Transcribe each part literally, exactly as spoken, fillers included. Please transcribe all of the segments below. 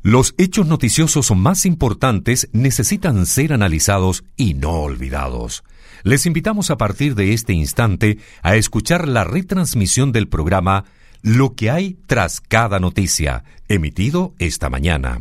Los hechos noticiosos más importantes necesitan ser analizados y no olvidados. Les invitamos a partir de este instante a escuchar la retransmisión del programa Lo que hay tras cada noticia, emitido esta mañana.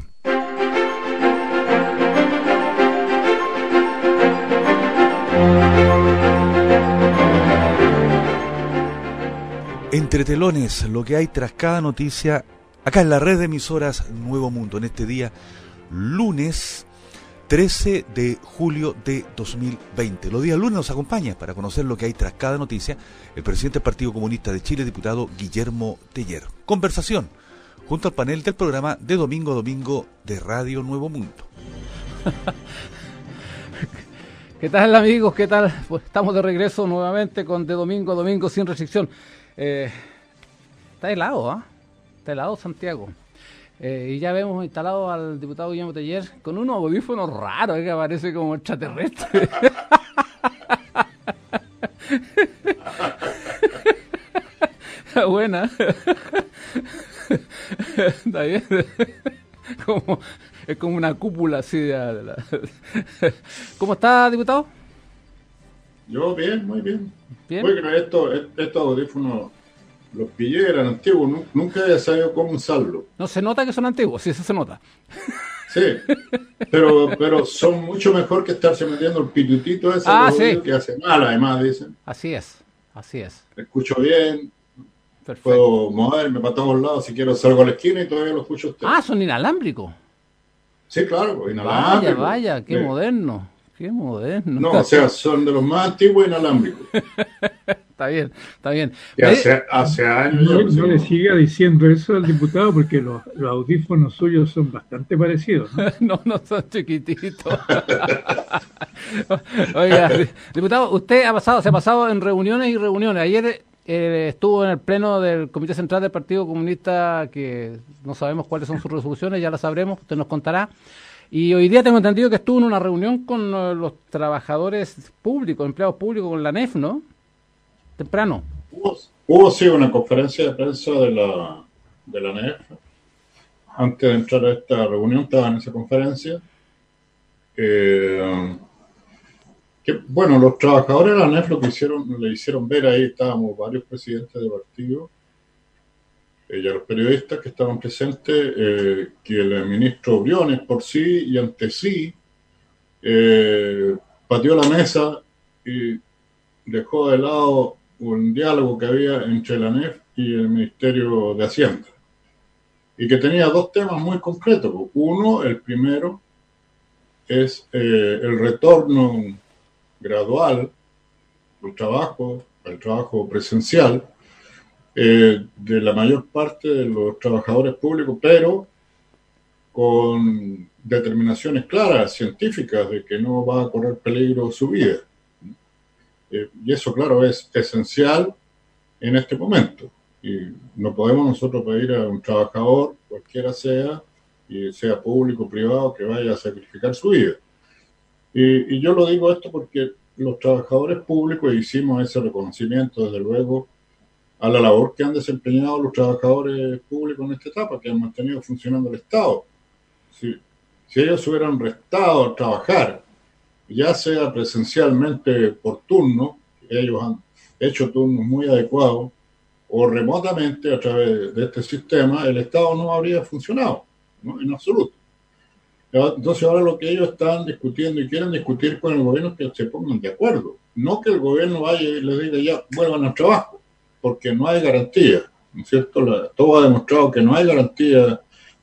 Entre telones, lo que hay tras cada noticia, acá en la red de emisoras Nuevo Mundo, en este día, lunes trece de julio de dos mil veinte. Los días lunes nos acompaña para conocer lo que hay tras cada noticia el presidente del Partido Comunista de Chile, diputado Guillermo Teller. Conversación junto al panel del programa de domingo a domingo de Radio Nuevo Mundo. ¿Qué tal, amigos? ¿Qué tal? Pues estamos de regreso nuevamente con de domingo a domingo sin restricción. Eh, está helado, ¿ah? ¿eh? Está helado Santiago. Eh, y ya vemos instalado al diputado Guillermo Teller con unos audífonos raros, ¿eh? Que aparece como extraterrestre. Está buena. Está bien. Como, es como una cúpula así de, de la... ¿Cómo está, diputado? Yo bien, muy bien. ¿Bien? Oye, que estos, estos audífonos los pillé, eran antiguos, nunca he sabido cómo usarlos. No se nota que son antiguos, sí, eso se nota. Sí, pero, pero son mucho mejor que estarse metiendo el pitutito ese ah, sí. Sí. Que hace mal, además, dicen. Así es, así es. Escucho bien, perfecto. Puedo moverme para todos lados, si quiero salgo a la esquina y todavía lo escucho a usted. Ah, son inalámbricos. Sí, claro, inalámbricos. Vaya, vaya, qué sí. moderno, qué moderno. No, o sea, son de los más antiguos inalámbricos. Está bien, está bien. Y hace, hace años... No, ya, no le siga diciendo eso al diputado porque los, los audífonos suyos son bastante parecidos, ¿no? no, no son chiquititos. Oiga, diputado, usted ha pasado, se ha pasado en reuniones y reuniones. Ayer eh, estuvo en el pleno del Comité Central del Partido Comunista, que no sabemos cuáles son sus resoluciones, ya las sabremos, usted nos contará. Y hoy día tengo entendido que estuvo en una reunión con uh, los trabajadores públicos, empleados públicos, con la N E F, ¿no? Temprano. Hubo, hubo sí una conferencia de prensa de la, de la N E F. Antes de entrar a esta reunión estaba en esa conferencia. Eh, que, bueno, los trabajadores de la N E F lo que hicieron, le hicieron ver ahí, estábamos varios presidentes de partido, eh, y a los periodistas que estaban presentes, eh, que el ministro Briones por sí y ante sí eh, pateó la mesa y dejó de lado un diálogo que había entre la N E F y el Ministerio de Hacienda, y que tenía dos temas muy concretos. Uno, el primero, es eh, el retorno gradual del trabajo, el trabajo presencial, eh, de la mayor parte de los trabajadores públicos, pero con determinaciones claras, científicas, de que no va a correr peligro su vida. Eh, y eso, claro, es esencial en este momento. Y no podemos nosotros pedir a un trabajador, cualquiera sea, y sea público o privado, que vaya a sacrificar su vida. Y, y yo lo digo esto porque los trabajadores públicos hicimos ese reconocimiento, desde luego, a la labor que han desempeñado los trabajadores públicos en esta etapa, que han mantenido funcionando el Estado. Si, si ellos hubieran restado a trabajar, ya sea presencialmente por turno, ellos han hecho turnos muy adecuados, o remotamente a través de este sistema, el Estado no habría funcionado, ¿no? En absoluto. Entonces ahora lo que ellos están discutiendo y quieren discutir con el gobierno es que se pongan de acuerdo, no que el gobierno vaya y les diga ya vuelvan al trabajo, porque no hay garantía, ¿no es cierto? La, todo ha demostrado que no hay garantía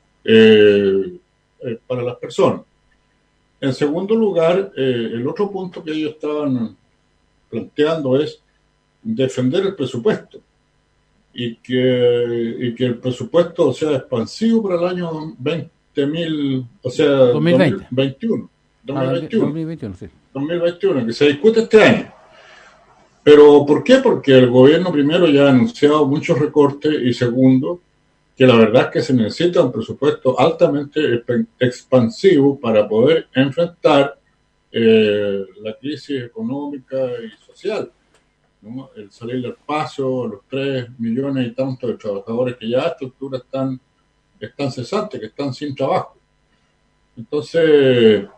eh, eh, para las personas. En segundo lugar, eh, el otro punto que ellos estaban planteando es defender el presupuesto y que, y que el presupuesto sea expansivo para el año veinte mil, o sea, dos mil veinte. dos mil veintiuno. dos mil veintiuno. dos mil veintiuno, sí. dos mil veintiuno, que se discute este año. ¿Pero por qué? Porque el gobierno primero ya ha anunciado muchos recortes y segundo, que la verdad es que se necesita un presupuesto altamente expansivo para poder enfrentar eh, la crisis económica y social, ¿no? El salir del paso, los tres millones y tantos de trabajadores que ya a esta altura están están cesantes, que están sin trabajo. Entonces,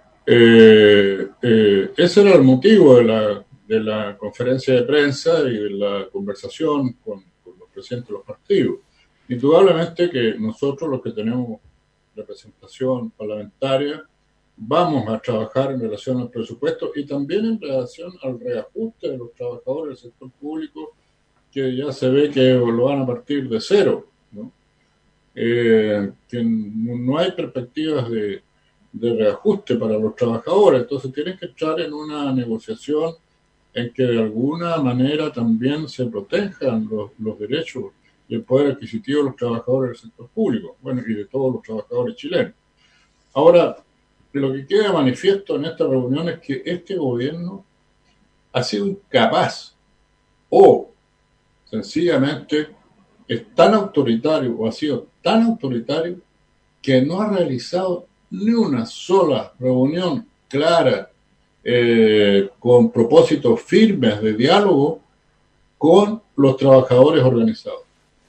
eh, eh, ese era el motivo de la, de la conferencia de prensa y de la conversación con, con los presidentes de los partidos. Indudablemente que nosotros, los que tenemos representación parlamentaria, vamos a trabajar en relación al presupuesto y también en relación al reajuste de los trabajadores del sector público, que ya se ve que lo van a partir de cero, ¿no? Eh, que no hay perspectivas de, de reajuste para los trabajadores, entonces tienen que entrar en una negociación en que de alguna manera también se protejan los, los derechos y el poder adquisitivo de los trabajadores del sector público, bueno, y de todos los trabajadores chilenos. Ahora, lo que queda manifiesto en esta reunión es que este gobierno ha sido incapaz o sencillamente es tan autoritario o ha sido tan autoritario que no ha realizado ni una sola reunión clara eh, con propósitos firmes de diálogo con los trabajadores organizados,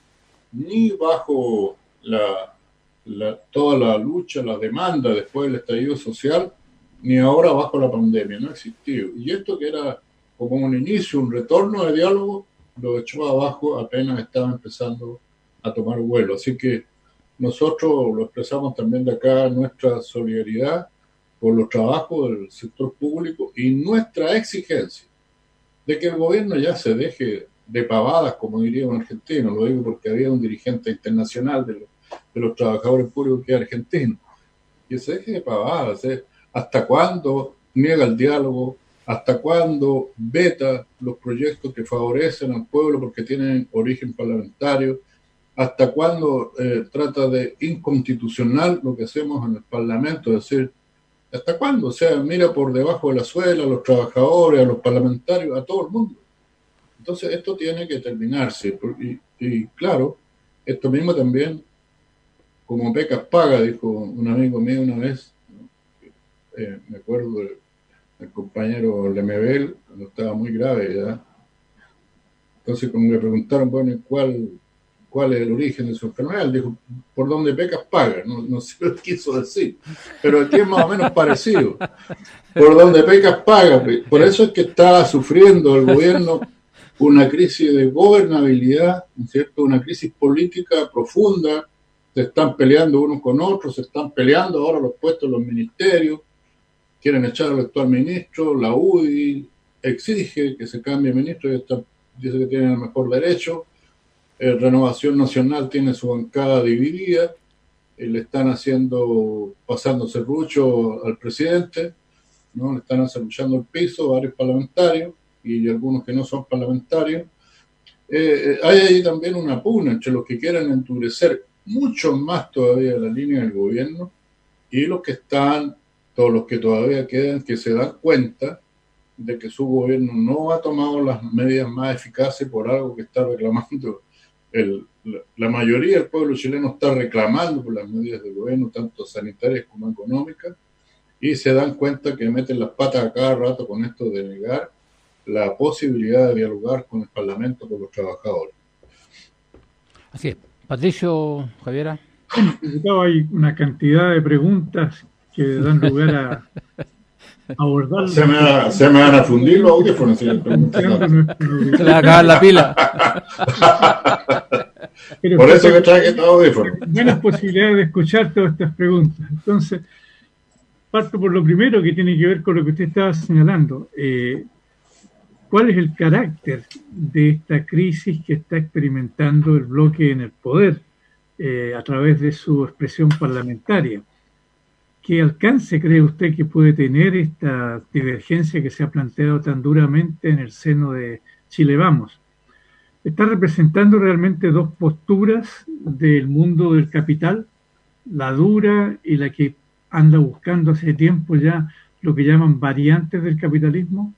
ni bajo la, la, toda la lucha, la demanda después del estallido social, ni ahora bajo la pandemia, no ha existido. Y esto que era como un inicio, un retorno de diálogo, lo echó abajo apenas estaba empezando a tomar vuelo. Así que nosotros lo expresamos también de acá, nuestra solidaridad por los trabajos del sector público y nuestra exigencia de que el gobierno ya se deje de pavadas, como diría un argentino. Lo digo porque había un dirigente internacional de los, de los trabajadores públicos que es argentino. Que se deje de pavadas, ¿eh? ¿Hasta cuándo niega el diálogo? ¿Hasta cuándo veta los proyectos que favorecen al pueblo porque tienen origen parlamentario? ¿Hasta cuándo eh, trata de inconstitucional lo que hacemos en el Parlamento? Es decir, ¿hasta cuándo? O sea, mira por debajo de la suela a los trabajadores, a los parlamentarios, a todo el mundo. Entonces esto tiene que terminarse. Y, y claro, esto mismo también, como pecas paga, dijo un amigo mío una vez, ¿no? eh, me acuerdo de el compañero Lemebel, cuando estaba muy grave ya. Entonces, cuando le preguntaron, bueno, ¿cuál, cuál es el origen de su enfermedad? Él dijo, por donde pecas paga. No, no sé lo que quiso decir, pero aquí es más o menos parecido. Por donde pecas paga. Por eso es que está sufriendo el gobierno una crisis de gobernabilidad, ¿cierto? Una crisis política profunda. Se están peleando unos con otros, se están peleando ahora los puestos en los ministerios. Quieren echar al actual ministro, la U D I exige que se cambie ministro y está, dice que tienen el mejor derecho. Eh, Renovación Nacional tiene su bancada dividida, eh, le están haciendo, pasando serrucho al presidente, ¿no? Le están serruchando el piso varios parlamentarios y algunos que no son parlamentarios. Eh, hay ahí también una pugna entre los que quieren endurecer mucho más todavía la línea del gobierno y los que están todos los que todavía quedan, que se dan cuenta de que su gobierno no ha tomado las medidas más eficaces por algo que está reclamando el, la, la mayoría del pueblo chileno está reclamando por las medidas del gobierno, tanto sanitarias como económicas, y se dan cuenta que meten las patas a cada rato con esto de negar la posibilidad de dialogar con el Parlamento, con los trabajadores. Así es. Patricio, Javiera. Bueno, hay una cantidad de preguntas que dan lugar a abordar. Se me, va, se me van a fundir los audífonos. Si les pregunto. Se le va a acabar la pila. Pero por eso que traje estos audífonos. Buenas posibilidades de escuchar todas estas preguntas. Entonces, parto por lo primero que tiene que ver con lo que usted estaba señalando. Eh, ¿Cuál es el carácter de esta crisis que está experimentando el bloque en el poder eh, a través de su expresión parlamentaria? ¿Qué alcance cree usted que puede tener esta divergencia que se ha planteado tan duramente en el seno de Chile Vamos? ¿Está representando realmente dos posturas del mundo del capital, la dura y la que anda buscando hace tiempo ya lo que llaman variantes del capitalismo?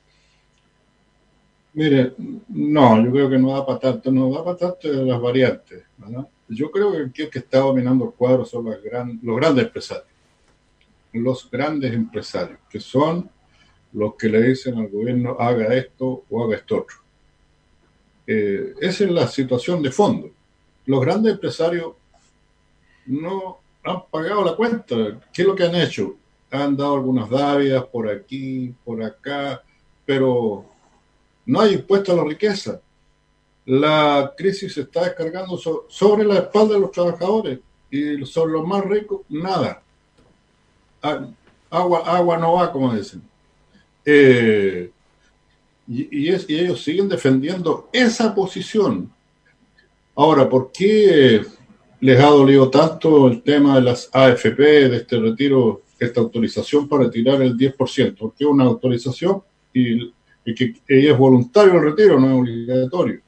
Mire, no, yo creo que no da para tanto, no da para tanto de las variantes, ¿verdad? Yo creo que aquí el que está dominando el cuadro son los, gran, los grandes empresarios. Los grandes empresarios, que son los que le dicen al gobierno haga esto o haga esto otro. Eh, esa es la situación de fondo. Los grandes empresarios no han pagado la cuenta. ¿Qué es lo que han hecho? Han dado algunas dávidas por aquí, por acá, pero no hay impuesto a la riqueza. La crisis se está descargando so- sobre la espalda de los trabajadores y sobre los más ricos, nada. A- agua, agua no va, como dicen. Eh, y, y, es, y ellos siguen defendiendo esa posición. Ahora, ¿por qué les ha dolido tanto el tema de las A F P, de este retiro, esta autorización para retirar el diez por ciento? Porque es una autorización y, y que ella es voluntario el retiro, no es obligatorio.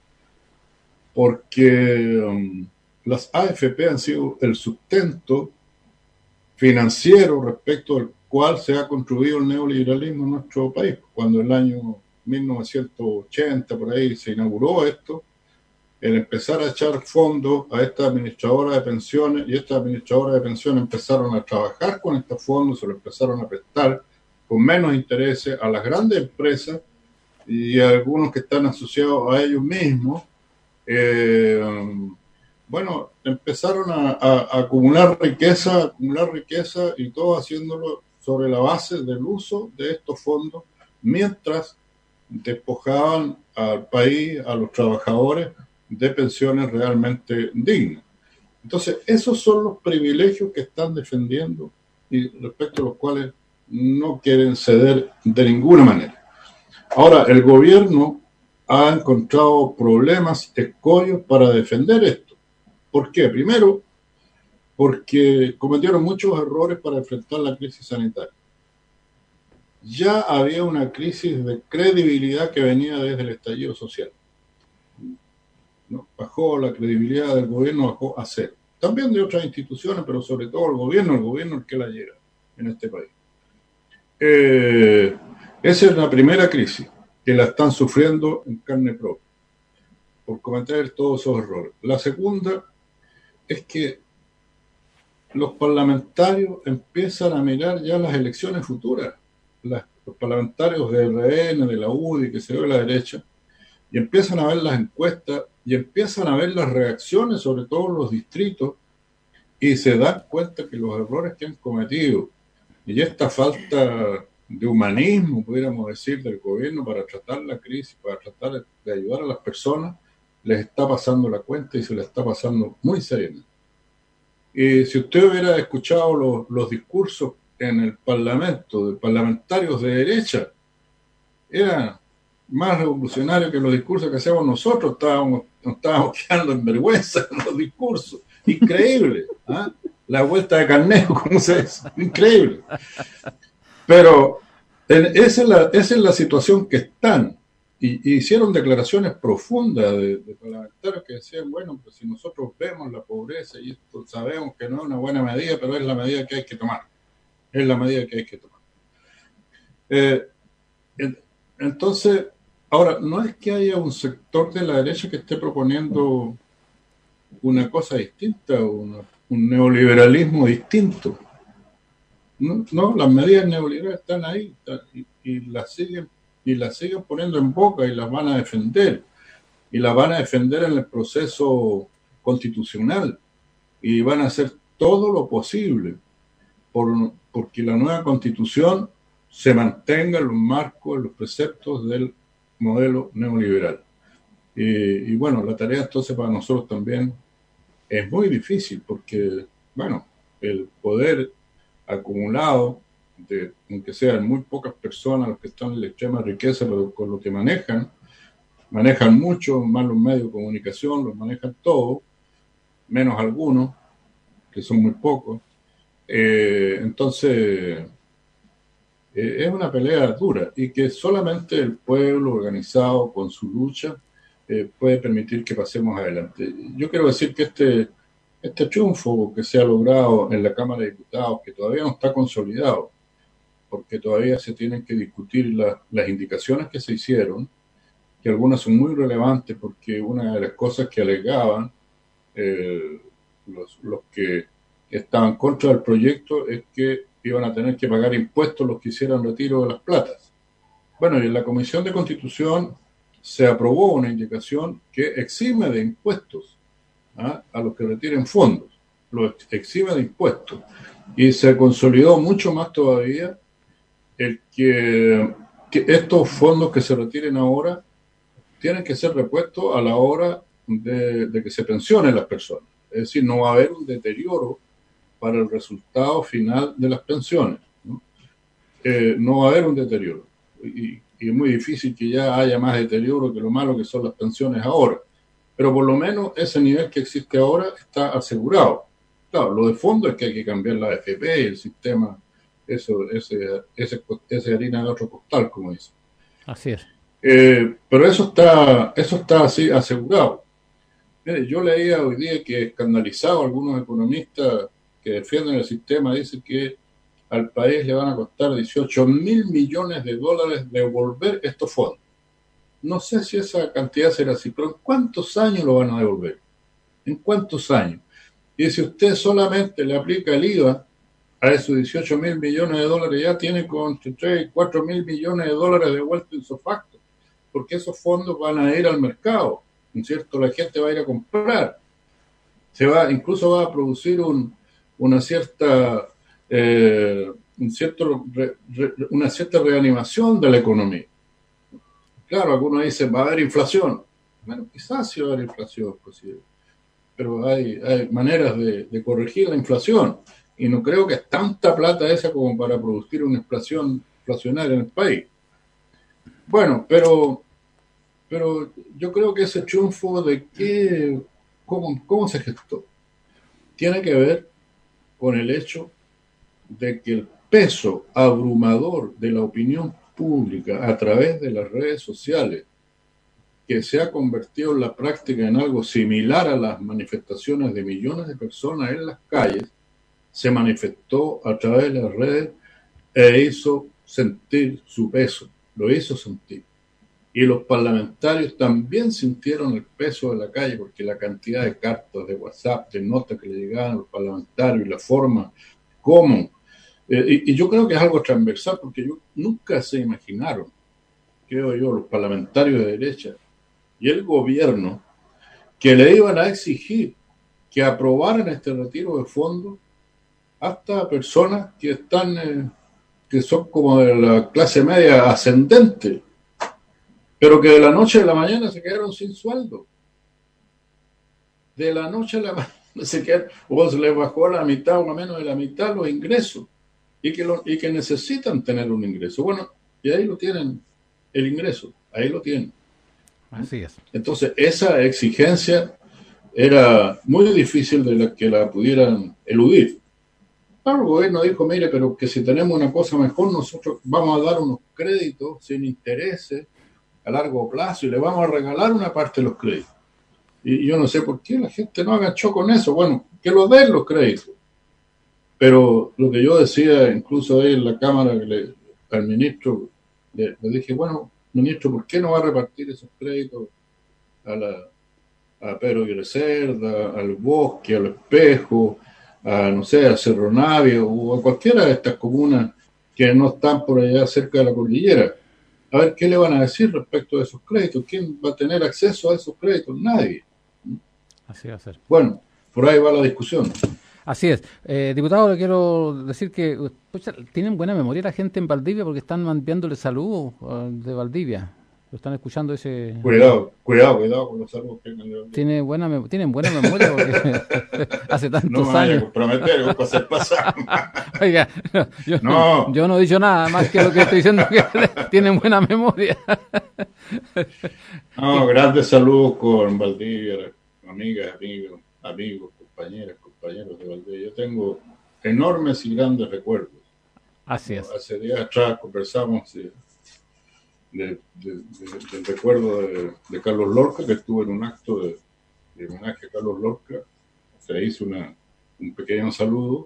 Porque um, las A F P han sido el sustento financiero respecto al cual se ha construido el neoliberalismo en nuestro país. Cuando en el año mil novecientos ochenta, por ahí, se inauguró esto, el empezar a echar fondos a esta administradora de pensiones, y estas administradoras de pensiones empezaron a trabajar con estos fondos, se lo empezaron a prestar con menos intereses a las grandes empresas y a algunos que están asociados a ellos mismos. Eh, bueno, empezaron a, a, a acumular riqueza, acumular riqueza y todo haciéndolo sobre la base del uso de estos fondos, mientras despojaban al país, a los trabajadores, de pensiones realmente dignas. Entonces, esos son los privilegios que están defendiendo y respecto a los cuales no quieren ceder de ninguna manera. Ahora, el gobierno ha encontrado problemas, escollos para defender esto. ¿Por qué? Primero, porque cometieron muchos errores para enfrentar la crisis sanitaria. Ya había una crisis de credibilidad que venía desde el estallido social. ¿No? Bajó la credibilidad del gobierno, bajó a cero. También de otras instituciones, pero sobre todo el gobierno, el gobierno es el que la lleva en este país. Eh, esa es la primera crisis, que la están sufriendo en carne propia, por cometer todos esos errores. La segunda es que los parlamentarios empiezan a mirar ya las elecciones futuras, las, los parlamentarios de R N, de la U D I, que se ve a la derecha, y empiezan a ver las encuestas y empiezan a ver las reacciones, sobre todo en los distritos, y se dan cuenta que los errores que han cometido y esta falta de humanismo, pudiéramos decir, del gobierno para tratar la crisis, para tratar de ayudar a las personas, les está pasando la cuenta y se les está pasando muy seriamente. Y si usted hubiera escuchado los, los discursos en el Parlamento de parlamentarios de derecha, era más revolucionario que los discursos que hacemos nosotros. Estábamos, nos estábamos quedando en vergüenza en los discursos. Increíble. ¿eh? La vuelta de Carnejo, ¿cómo se dice? Increíble. Pero en, esa, es la, esa es la situación que están. Y, y hicieron declaraciones profundas de, de parlamentarios que decían, bueno, pues si nosotros vemos la pobreza y esto sabemos que no es una buena medida, pero es la medida que hay que tomar. Es la medida que hay que tomar. Eh, entonces, ahora, no es que haya un sector de la derecha que esté proponiendo una cosa distinta, una, un neoliberalismo distinto. No, no, las medidas neoliberales están ahí están, y, y las siguen y las siguen poniendo en boca y las van a defender. Y las van a defender en el proceso constitucional. Y van a hacer todo lo posible por, porque la nueva constitución se mantenga en los marcos, en los preceptos del modelo neoliberal. Y, y bueno, la tarea entonces para nosotros también es muy difícil porque, bueno, el poder acumulado, de, aunque sean muy pocas personas los que están en la extrema riqueza, pero con lo que manejan, manejan mucho, más los medios de comunicación, los manejan todos, menos algunos, que son muy pocos. Eh, entonces, eh, es una pelea dura y que solamente el pueblo organizado con su lucha eh, puede permitir que pasemos adelante. Yo quiero decir que este, este triunfo que se ha logrado en la Cámara de Diputados, que todavía no está consolidado, porque todavía se tienen que discutir la, las indicaciones que se hicieron, que algunas son muy relevantes porque una de las cosas que alegaban eh, los, los que estaban contra del proyecto es que iban a tener que pagar impuestos los que hicieran retiro de las platas. Bueno, y en la Comisión de Constitución se aprobó una indicación que exime de impuestos ¿ah? a los que retiren fondos. lo exime de impuestos. Y se consolidó mucho más todavía el que, que estos fondos que se retiren ahora tienen que ser repuestos a la hora de, de que se pensionen las personas. Es decir, no va a haber un deterioro para el resultado final de las pensiones, ¿no? Eh, no va a haber un deterioro. Y, y es muy difícil que ya haya más deterioro que lo malo que son las pensiones ahora. Pero por lo menos ese nivel que existe ahora está asegurado. Claro, lo de fondo es que hay que cambiar la A F P y el sistema, eso, ese, ese, ese harina de otro costal, como dicen. Así es. Eh, pero eso está, eso está así asegurado. Mire, yo leía hoy día que escandalizado algunos economistas que defienden el sistema, dicen que al país le van a costar dieciocho mil millones de dólares devolver estos fondos. No sé si esa cantidad será así, pero ¿en cuántos años lo van a devolver? ¿En cuántos años? Y si usted solamente le aplica el I V A a esos dieciocho mil millones de dólares, ya tiene con tres y cuatro mil millones de dólares de vuelta en su facto, porque esos fondos van a ir al mercado, ¿no es cierto? La gente va a ir a comprar, se va, incluso va a producir un, una cierta, eh, un cierto, re, re, una cierta reanimación de la economía. Claro, algunos dicen, va a haber inflación. Bueno, quizás sí va a haber inflación, posible. Pero hay, hay maneras de, de corregir la inflación. Y no creo que es tanta plata esa como para producir una inflación inflacionaria en el país. Bueno, pero, pero yo creo que ese triunfo de qué, cómo, cómo se gestó, tiene que ver con el hecho de que el peso abrumador de la opinión pública a través de las redes sociales, que se ha convertido en la práctica en algo similar a las manifestaciones de millones de personas en las calles, se manifestó a través de las redes e hizo sentir su peso, lo hizo sentir. Y los parlamentarios también sintieron el peso de la calle, porque la cantidad de cartas, de WhatsApp, de notas que le llegaban a los parlamentarios y la forma como... Eh, y, y yo creo que es algo transversal, porque yo, nunca se imaginaron, creo yo, los parlamentarios de derecha y el gobierno, que le iban a exigir que aprobaran este retiro de fondos hasta personas que están, eh, que son como de la clase media ascendente, pero que de la noche a la mañana se quedaron sin sueldo. De la noche a la mañana se quedaron, o se les bajó a la mitad o a menos de la mitad los ingresos, y que, lo, y que necesitan tener un ingreso. Bueno, y ahí lo tienen, el ingreso, ahí lo tienen. Así es. Entonces, esa exigencia era muy difícil de la que la pudieran eludir. Claro, el gobierno dijo, mire, pero que si tenemos una cosa mejor, nosotros vamos a dar unos créditos sin intereses a largo plazo y le vamos a regalar una parte de los créditos. Y yo no sé por qué la gente no agachó con eso. Bueno, que lo den los créditos. Pero lo que yo decía, incluso ahí en la Cámara, que le, al ministro, le, le dije, bueno, ministro, ¿por qué no va a repartir esos créditos a, la, a Pedro Aguirre Cerda, al Bosque, al Espejo, a, no sé, a Cerro Navia o a cualquiera de estas comunas que no están por allá cerca de la cordillera? A ver, ¿qué le van a decir respecto a esos créditos? ¿Quién va a tener acceso a esos créditos? Nadie. Así va a ser. Bueno, por ahí va la discusión. Así es. Eh, diputado, le quiero decir que pucha, tienen buena memoria la gente en Valdivia porque están enviándole saludos uh, de Valdivia. Lo están escuchando ese... Cuidado, cuidado, cuidado con los saludos que tengan de Valdivia. Tiene buena mem- tienen buena memoria porque hace tantos no me vaya años. a comprometer, vos pasar pasar. Oiga, no, yo, no. yo no he dicho nada más que lo que estoy diciendo, que tienen buena memoria. No, grandes saludos con Valdivia, amigas, amigos, amigos, compañeras, compañeros de Valdivia. Yo tengo enormes y grandes recuerdos. Así es. Hace días atrás conversamos de, de, de, de, del recuerdo de, de Carlos Lorca, que estuvo en un acto de, de homenaje a Carlos Lorca. Se hizo una, un pequeño saludo.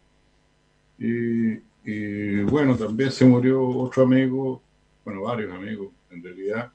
Y, y bueno, también se murió otro amigo, bueno, varios amigos en realidad.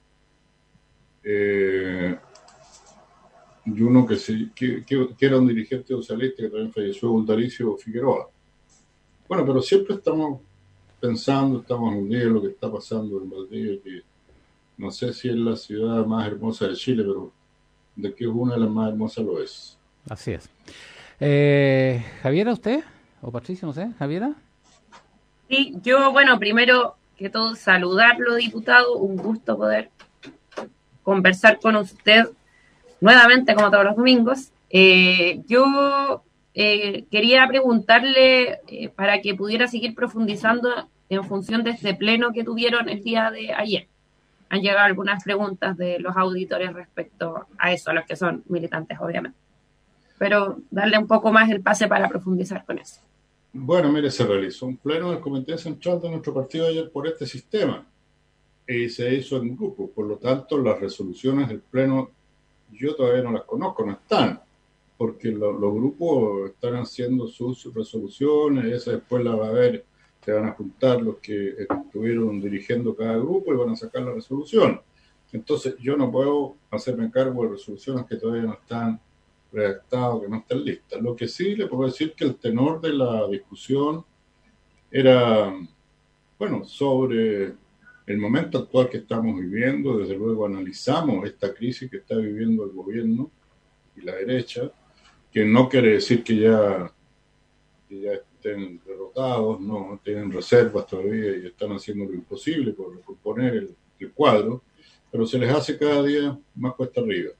Eh, y uno que, se, que, que, que era un dirigente socialista que también falleció, Gundaricio Figueroa. Bueno, pero siempre estamos pensando, estamos unidos en lo que está pasando en Valdivia, que no sé si es la ciudad más hermosa de Chile, pero de que es una de las más hermosas lo es. Así es. Eh, ¿Javiera, usted? ¿O Patricio, no sé? ¿Javiera? Sí, yo, bueno, primero que todo, saludarlo, diputado. Un gusto poder conversar con usted nuevamente, como todos los domingos. Eh, yo eh, quería preguntarle, eh, para que pudiera seguir profundizando en función de este pleno que tuvieron el día de ayer. Han llegado algunas preguntas de los auditores respecto a eso, a los que son militantes, obviamente. Pero darle un poco más el pase para profundizar con eso. Bueno, mire, se realizó un pleno del Comité Central de nuestro partido ayer por este sistema y se hizo en grupo. Por lo tanto, las resoluciones del pleno yo todavía no las conozco, no están, porque lo, los grupos están haciendo sus resoluciones, esa después la va a ver, se van a juntar los que estuvieron dirigiendo cada grupo y van a sacar la resolución. Entonces, yo no puedo hacerme cargo de resoluciones que todavía no están redactadas, que no están listas. Lo que sí le puedo decir que el tenor de la discusión era, bueno, sobre el momento actual que estamos viviendo. Desde luego analizamos esta crisis que está viviendo el gobierno y la derecha, que no quiere decir que ya, que ya estén derrotados, no, tienen reservas todavía y están haciendo lo imposible por recomponer el, el cuadro, pero se les hace cada día más cuesta arriba.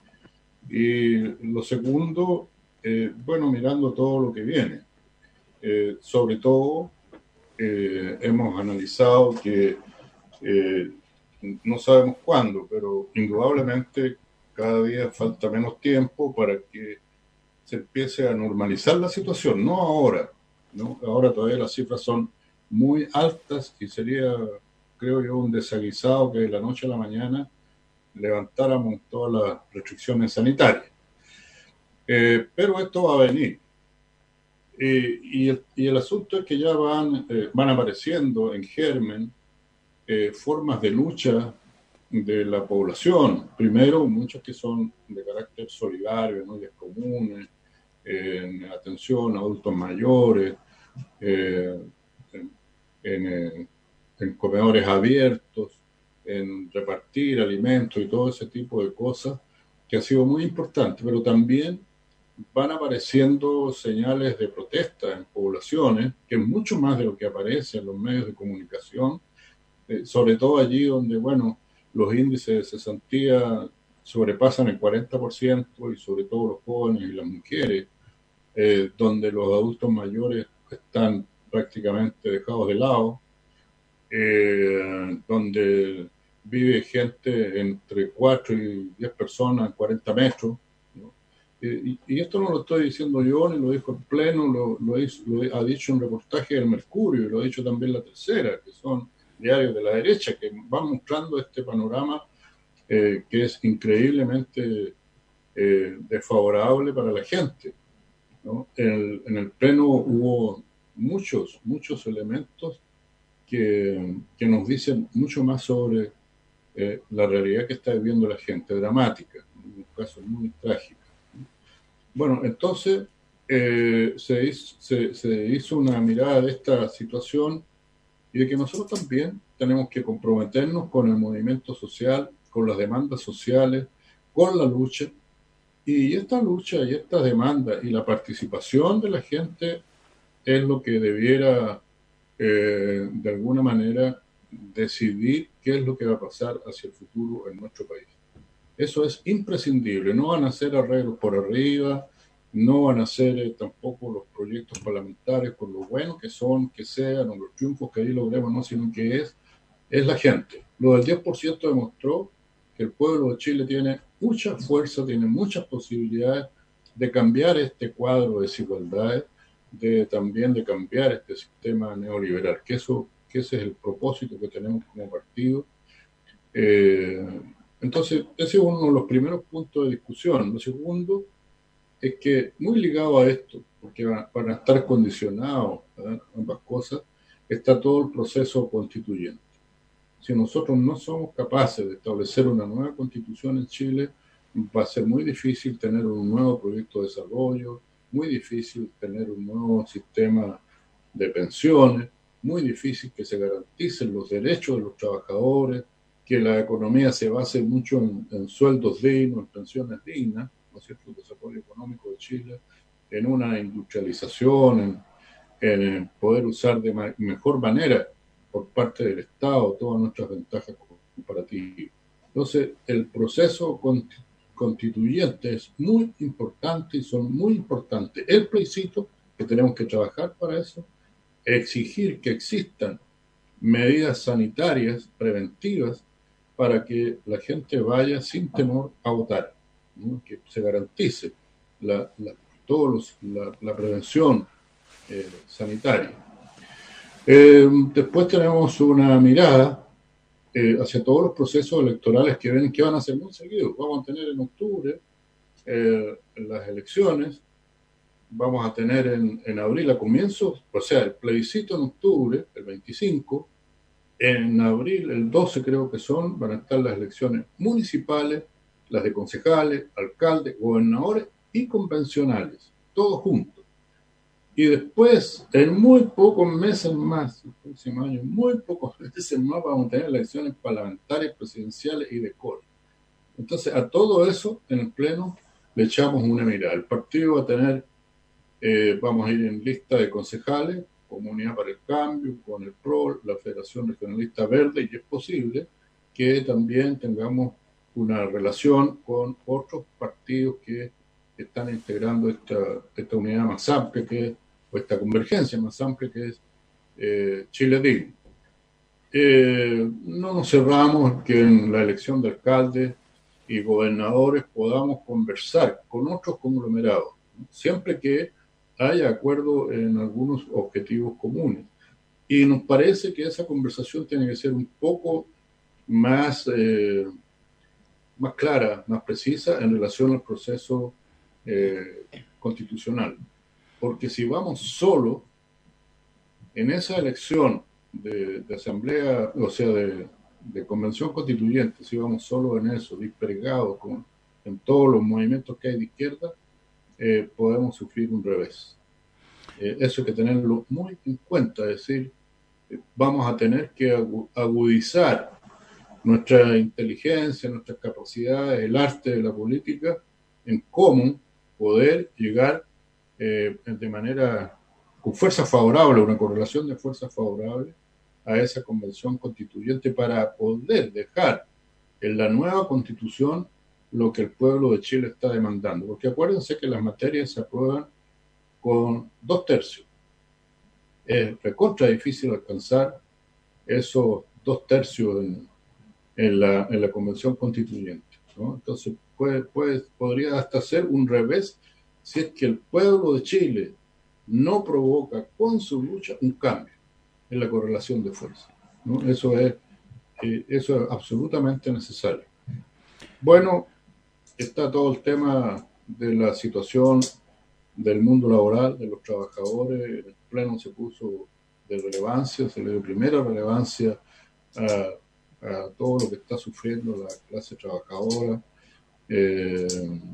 Y lo segundo, eh, bueno, mirando todo lo que viene, eh, sobre todo eh, hemos analizado que eh, no sabemos cuándo, pero indudablemente cada día falta menos tiempo para que se empiece a normalizar la situación, no ahora, ¿no? Ahora todavía las cifras son muy altas y sería, creo yo, un desaguisado que de la noche a la mañana levantáramos todas las restricciones sanitarias. Eh, pero esto va a venir. Eh, y, el, y el asunto es que ya van, eh, van apareciendo en germen eh, formas de lucha de la población. Primero, muchas que son de carácter solidario, en ollas comunes, en atención a adultos mayores, eh, en, en, en comedores abiertos, en repartir alimentos y todo ese tipo de cosas, que ha sido muy importante, pero también van apareciendo señales de protesta en poblaciones, que es mucho más de lo que aparece en los medios de comunicación, eh, sobre todo allí donde, bueno, los índices de cesantía sobrepasan el cuarenta por ciento y sobre todo los jóvenes y las mujeres, eh, donde los adultos mayores están prácticamente dejados de lado, eh, donde vive gente entre cuatro y diez personas en cuarenta metros, ¿no? Eh, y, y esto no lo estoy diciendo yo, ni lo dijo el Pleno, lo, lo, hizo, lo ha dicho un reportaje del Mercurio, y lo ha dicho también La Tercera, que son diarios de la derecha, que van mostrando este panorama eh, que es increíblemente eh, desfavorable para la gente, ¿no? En el, en el Pleno hubo muchos, muchos elementos que, que nos dicen mucho más sobre eh, la realidad que está viviendo la gente, dramática, en un caso muy trágico. Bueno, entonces eh, se, hizo, se, se hizo una mirada de esta situación y de que nosotros también tenemos que comprometernos con el movimiento social, con las demandas sociales, con la lucha. Y esta lucha y esta demanda y la participación de la gente es lo que debiera, eh, de alguna manera, decidir qué es lo que va a pasar hacia el futuro en nuestro país. Eso es imprescindible. No van a ser arreglos por arriba, no van a ser eh, tampoco los proyectos parlamentarios con lo buenos que son, que sean, o los triunfos que ahí logremos, no, sino que es, es la gente. Lo del diez por ciento demostró que el pueblo de Chile tiene mucha fuerza, tiene muchas posibilidades de cambiar este cuadro de desigualdades, de también de cambiar este sistema neoliberal, que eso que ese es el propósito que tenemos como partido. Eh, entonces, ese es uno de los primeros puntos de discusión. Lo segundo es que, muy ligado a esto, porque van, van a estar condicionados a ambas cosas, está todo el proceso constituyente. Si nosotros no somos capaces de establecer una nueva constitución en Chile, va a ser muy difícil tener un nuevo proyecto de desarrollo, muy difícil tener un nuevo sistema de pensiones, muy difícil que se garanticen los derechos de los trabajadores, que la economía se base mucho en, en sueldos dignos, en pensiones dignas, ¿no es cierto?, el desarrollo económico de Chile, en una industrialización, en, en poder usar de ma- mejor manera por parte del Estado todas nuestras ventajas comparativas. Entonces, el proceso constituyente es muy importante y son muy importantes el plebiscito, que tenemos que trabajar para eso, exigir que existan medidas sanitarias preventivas para que la gente vaya sin temor a votar, ¿no? Que se garantice la, la, todos los, la, la prevención eh, sanitaria. Eh, después tenemos una mirada eh, hacia todos los procesos electorales que ven que van a ser muy seguidos. Vamos a tener en octubre eh, las elecciones, vamos a tener en, en abril a comienzos, o sea, el plebiscito en octubre, el veinticinco, en abril, el doce creo que son, van a estar las elecciones municipales, las de concejales, alcaldes, gobernadores y convencionales, todos juntos. Y después, en muy pocos meses más, el próximo año, muy pocos meses más, vamos a tener elecciones parlamentarias, presidenciales y de core. Entonces, a todo eso, en el Pleno, le echamos una mirada. El partido va a tener, eh, vamos a ir en lista de concejales, Comunidad para el Cambio, con el P R O, la Federación Regionalista Verde, y es posible que también tengamos una relación con otros partidos que están integrando esta, esta unidad más amplia, que es, o esta convergencia más amplia, que es eh, Chile Digno. Eh, no nos cerramos que en la elección de alcaldes y gobernadores podamos conversar con otros conglomerados, ¿no? Siempre que haya acuerdo en algunos objetivos comunes. Y nos parece que esa conversación tiene que ser un poco más, eh, más clara, más precisa en relación al proceso eh, constitucional. Porque si vamos solo en esa elección de, de asamblea, o sea, de, de convención constituyente, si vamos solo en eso, dispergados con, en todos los movimientos que hay de izquierda, eh, podemos sufrir un revés. Eh, eso hay que tenerlo muy en cuenta, es decir, eh, vamos a tener que agudizar nuestra inteligencia, nuestras capacidades, el arte de la política, en cómo poder llegar eh, de manera, con fuerza favorable, una correlación de fuerzas favorables a esa convención constituyente para poder dejar en la nueva constitución lo que el pueblo de Chile está demandando. Porque acuérdense que las materias se aprueban con dos tercios. Es recontra difícil alcanzar esos dos tercios en, en, la, en la convención constituyente, ¿no? Entonces puede, puede, podría hasta ser un revés si es que el pueblo de Chile no provoca con su lucha un cambio en la correlación de fuerzas, ¿no? Eso es, eh, eso es absolutamente necesario. Bueno, está todo el tema de la situación del mundo laboral, de los trabajadores. El Pleno se puso de relevancia, se le dio primera relevancia a, a todo lo que está sufriendo la clase trabajadora, eh,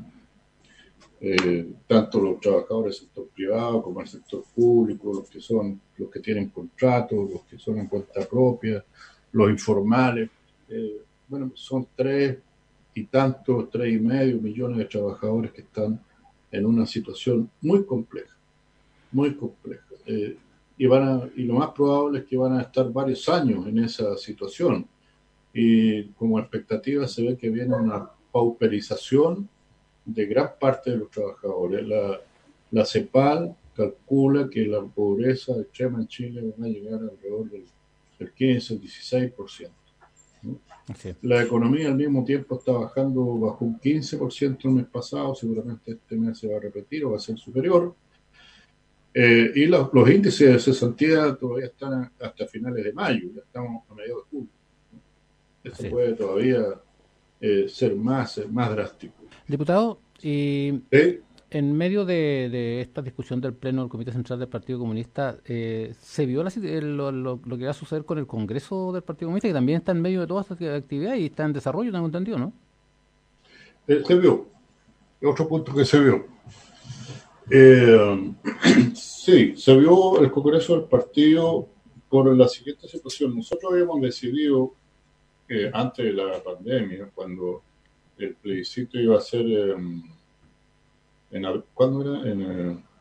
eh, tanto los trabajadores del sector privado como el sector público, los que son, los que tienen contratos, los que son en cuenta propia, los informales. Eh, bueno, son tres y tantos, tres y medio millones de trabajadores que están en una situación muy compleja, muy compleja. Eh, y, van a, y lo más probable es que van a estar varios años en esa situación. Y como expectativa se ve que viene una pauperización de gran parte de los trabajadores. La, la CEPAL calcula que la pobreza extrema en Chile va a llegar alrededor del, del quince, dieciséis por ciento. ¿no? Sí. La economía al mismo tiempo está bajando bajo un quince por ciento el mes pasado, seguramente este mes se va a repetir o va a ser superior. Eh, y los, los índices de cesantía todavía están hasta finales de mayo, ya estamos a mediados de julio. ¿no? Eso sí. puede todavía eh, ser más, más drástico. Diputado, y ¿Sí? en medio de, de esta discusión del Pleno del Comité Central del Partido Comunista, eh, ¿se vio la, lo, lo, lo que va a suceder con el Congreso del Partido Comunista, que también está en medio de toda esta actividad y está en desarrollo, tengo entendido, ¿no? Eh, se vio. Otro punto que se vio. Eh, sí, se vio el Congreso del Partido por la siguiente situación. Nosotros habíamos decidido, eh, antes de la pandemia, cuando el plebiscito iba a ser... Eh, En, ¿Cuándo era? En,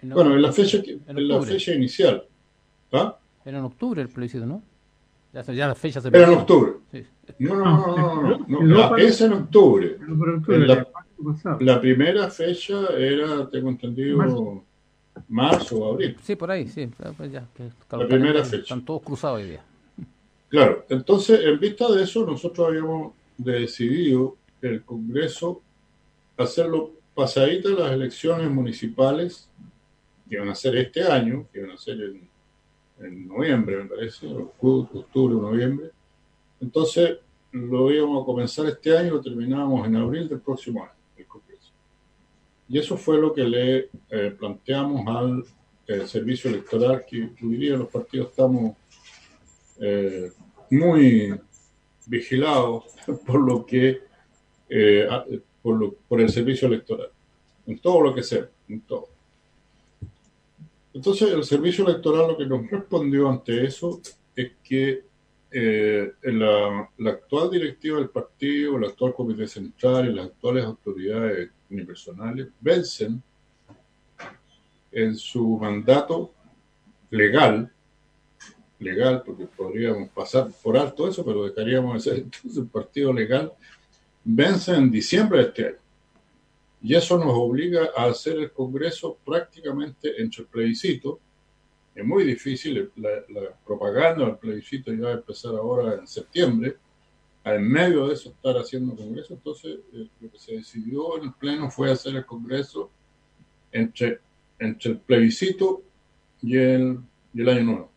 En Bueno, en la octubre. fecha, que- En en la octubre. fecha inicial. ¿Ah? Era en octubre el plebiscito, ¿no? Ya, se- ya las fechas se Era en perdieron. octubre. Sí. No, no, No, no, no, no, no, no, no, la- para- es en octubre. Pero por octubre, En la- el marzo pasado. La primera fecha era, tengo entendido, Marzo. marzo o abril. Sí, por ahí, sí. Pues ya, que La primera están- fecha. Están todos cruzados hoy día. Claro, entonces, en vista de eso, nosotros habíamos decidido que el Congreso hacerlo pasadita las elecciones municipales que iban a ser este año, que iban a ser en, en noviembre, me parece, octubre, octubre o noviembre. Entonces, lo íbamos a comenzar este año y lo terminábamos en abril del próximo año, el Congreso. Y eso fue lo que le eh, planteamos al eh, servicio electoral, que hoy día los partidos estamos eh, muy vigilados por lo que eh, a- por, lo, por el servicio electoral, en todo lo que sea, en todo. Entonces, el servicio electoral lo que nos respondió ante eso es que eh, la, la actual directiva del partido, el actual comité central y las actuales autoridades unipersonales vencen en su mandato legal, legal, porque podríamos pasar por alto eso, pero dejaríamos de ser entonces el partido legal, vence en diciembre de este año. Y eso nos obliga a hacer el Congreso prácticamente entre el plebiscito. Es muy difícil, la, la propaganda del plebiscito ya va a empezar ahora en septiembre, en medio de eso estar haciendo Congreso. Entonces, eh, lo que se decidió en el Pleno fue hacer el Congreso entre, entre el plebiscito y el, y el Año Nuevo.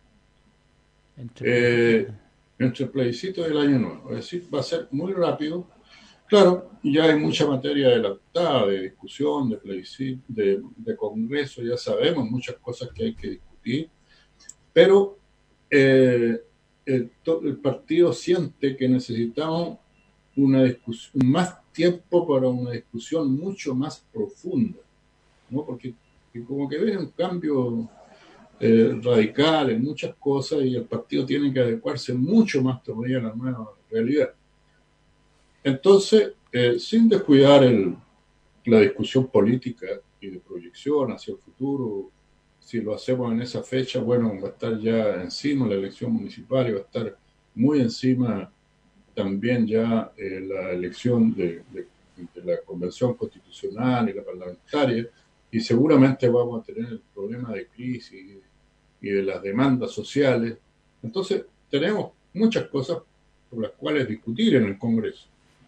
Entre- Eh, entre el plebiscito y el Año Nuevo. Es decir, va a ser muy rápido. Claro, ya hay mucha materia adelantada de discusión, de plebiscito, de, de Congreso, ya sabemos muchas cosas que hay que discutir, pero eh, el, to- el partido siente que necesitamos una discusión, más tiempo para una discusión mucho más profunda, ¿no? Porque que como que viene un cambio eh, radical en muchas cosas y el partido tiene que adecuarse mucho más todavía a la nueva realidad. Entonces, eh, sin descuidar el, la discusión política y de proyección hacia el futuro, si lo hacemos en esa fecha, bueno, va a estar ya encima la elección municipal y va a estar muy encima también ya eh, la elección de, de, de la convención constitucional y la parlamentaria, y seguramente vamos a tener el problema de crisis y de las demandas sociales. Entonces, tenemos muchas cosas por las cuales discutir en el Congreso.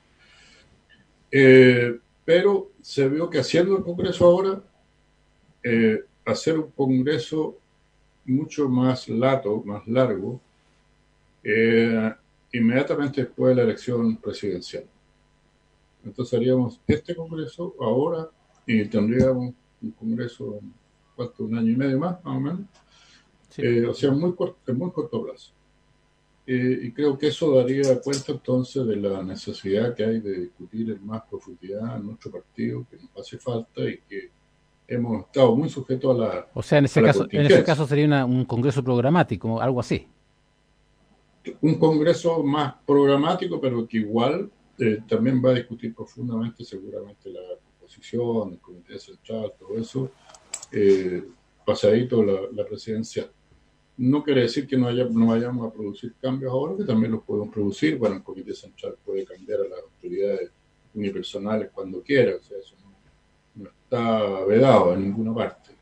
Eh, pero se vio que haciendo el Congreso ahora, eh, hacer un Congreso mucho más lato, más largo, eh, inmediatamente después de la elección presidencial. Entonces haríamos este Congreso ahora y tendríamos un Congreso en ¿cuánto? Un año y medio más, más o menos. Sí. Eh, o sea, muy corto, en muy corto plazo. Eh, y creo que eso daría cuenta entonces de la necesidad que hay de discutir en más profundidad en nuestro partido, que nos hace falta y que hemos estado muy sujetos a la, O sea, en ese a la caso, en contingencia. ese caso sería una- un congreso programático, algo así. Un Congreso más programático, pero que igual eh, también va a discutir profundamente seguramente la composición, el comité central, todo eso, eh, pasadito la, la presidencial. No quiere decir que no, haya, no vayamos a producir cambios ahora, que también los podemos producir. Bueno, el comité central puede cambiar a las autoridades unipersonales cuando quiera, o sea, eso no, no está vedado en ninguna parte.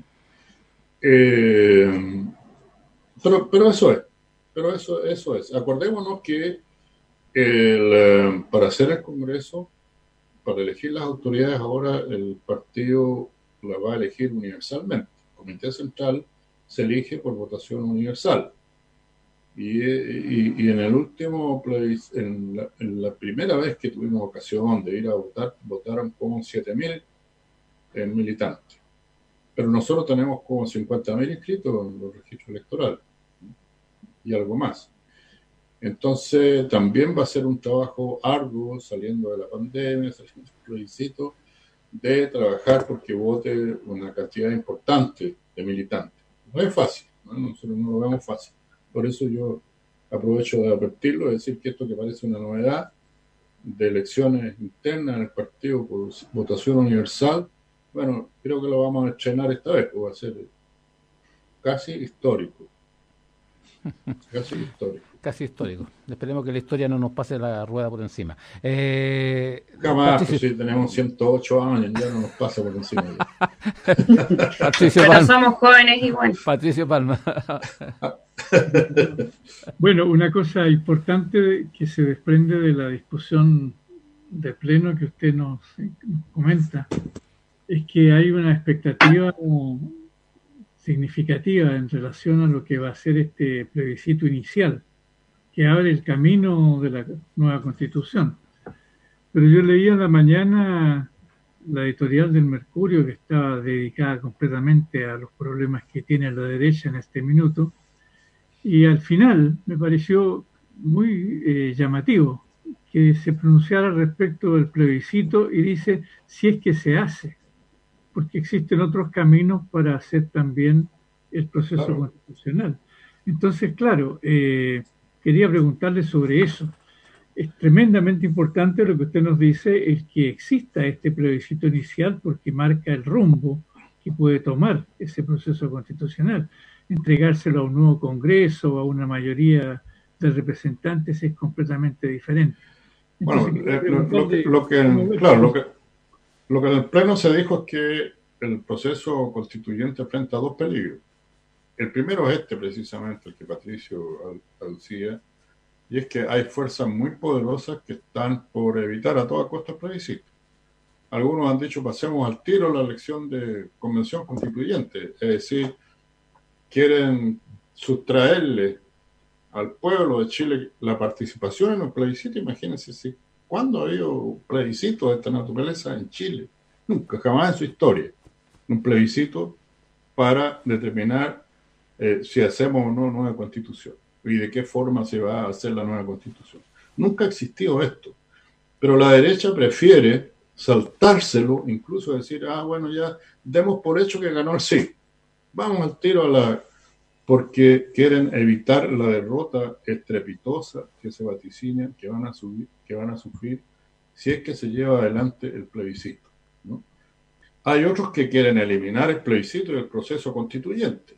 Eh, pero, pero eso es, pero eso, eso es. Acordémonos que el, eh, para hacer el Congreso, para elegir las autoridades ahora, el partido la va a elegir universalmente. El comité central se elige por votación universal. Y, y, y en el último, plebis- en la, en la primera vez que tuvimos ocasión de ir a votar, votaron como siete mil eh, militantes. Pero nosotros tenemos como cincuenta mil inscritos en los registros electorales y algo más. Entonces también va a ser un trabajo arduo saliendo de la pandemia, saliendo del plebiscito, de trabajar porque vote una cantidad importante de militantes. No es fácil, ¿no? Nosotros no lo vemos fácil. Por eso yo aprovecho de advertirlo, de decir que esto que parece una novedad de elecciones internas en el partido por votación universal, bueno, creo que lo vamos a estrenar esta vez, pues va a ser casi histórico. Casi histórico. Casi histórico. Esperemos que la historia no nos pase la rueda por encima. Eh, Jamás, Patricio... pues, si tenemos ciento ocho años, ya no nos pasa por encima. Patricio Pero Palma. somos jóvenes igual. Patricio Palma. Bueno, una cosa importante que se desprende de la discusión de pleno que usted nos, nos comenta es que hay una expectativa significativa en relación a lo que va a ser este plebiscito inicial, que abre el camino de la nueva Constitución. Pero yo leí en la mañana la editorial del Mercurio, que estaba dedicada completamente a los problemas que tiene la derecha en este minuto, y al final me pareció muy eh, llamativo que se pronunciara respecto del plebiscito y dice si es que se hace, porque existen otros caminos para hacer también el proceso claro. constitucional. Entonces, claro, eh, quería preguntarle sobre eso. Es tremendamente importante lo que usted nos dice, el que exista este plebiscito inicial porque marca el rumbo que puede tomar ese proceso constitucional. Entregárselo a un nuevo Congreso o a una mayoría de representantes es completamente diferente. Entonces, bueno, eh, lo, lo, que, lo que, claro, lo que, lo que en el Pleno se dijo es que el proceso constituyente enfrenta dos peligros. El primero es este, precisamente, el que Patricio aducía, y es que hay fuerzas muy poderosas que están por evitar a toda costa el plebiscito. Algunos han dicho, pasemos al tiro la elección de convención constituyente, es decir, quieren sustraerle al pueblo de Chile la participación en el plebiscito. Imagínense si, ¿cuándo ha habido plebiscitos de esta naturaleza en Chile? Nunca, jamás en su historia. Un plebiscito para determinar eh, si hacemos o no nueva constitución y de qué forma se va a hacer la nueva constitución. Nunca ha existido esto, pero la derecha prefiere saltárselo, incluso decir, ah, bueno, ya demos por hecho que ganó el sí. Vamos al tiro a la... porque quieren evitar la derrota estrepitosa que se vaticina, que van a subir, que van a sufrir si es que se lleva adelante el plebiscito, ¿no? Hay otros que quieren eliminar el plebiscito y el proceso constituyente.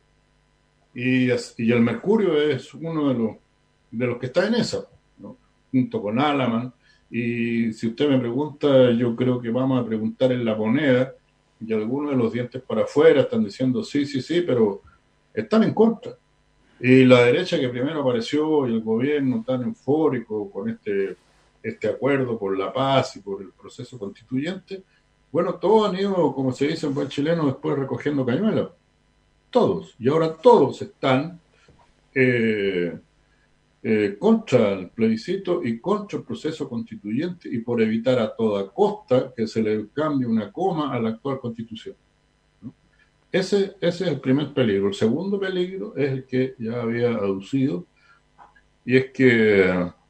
Y, y el Mercurio es uno de los, de los que está en esa, ¿no? Junto con Alaman. Y si usted me pregunta, yo creo que vamos a preguntar en la moneda, y algunos de los dientes para afuera están diciendo sí, sí, sí, pero están en contra. Y la derecha que primero apareció y el gobierno tan eufórico con este, este acuerdo por la paz y por el proceso constituyente, bueno, todos han ido, como se dice en buen chileno, después recogiendo cañuelas. Todos. Y ahora todos están eh, eh, contra el plebiscito y contra el proceso constituyente y por evitar a toda costa que se le cambie una coma a la actual constitución. Ese, ese es el primer peligro. El segundo peligro es el que ya había aducido, y es que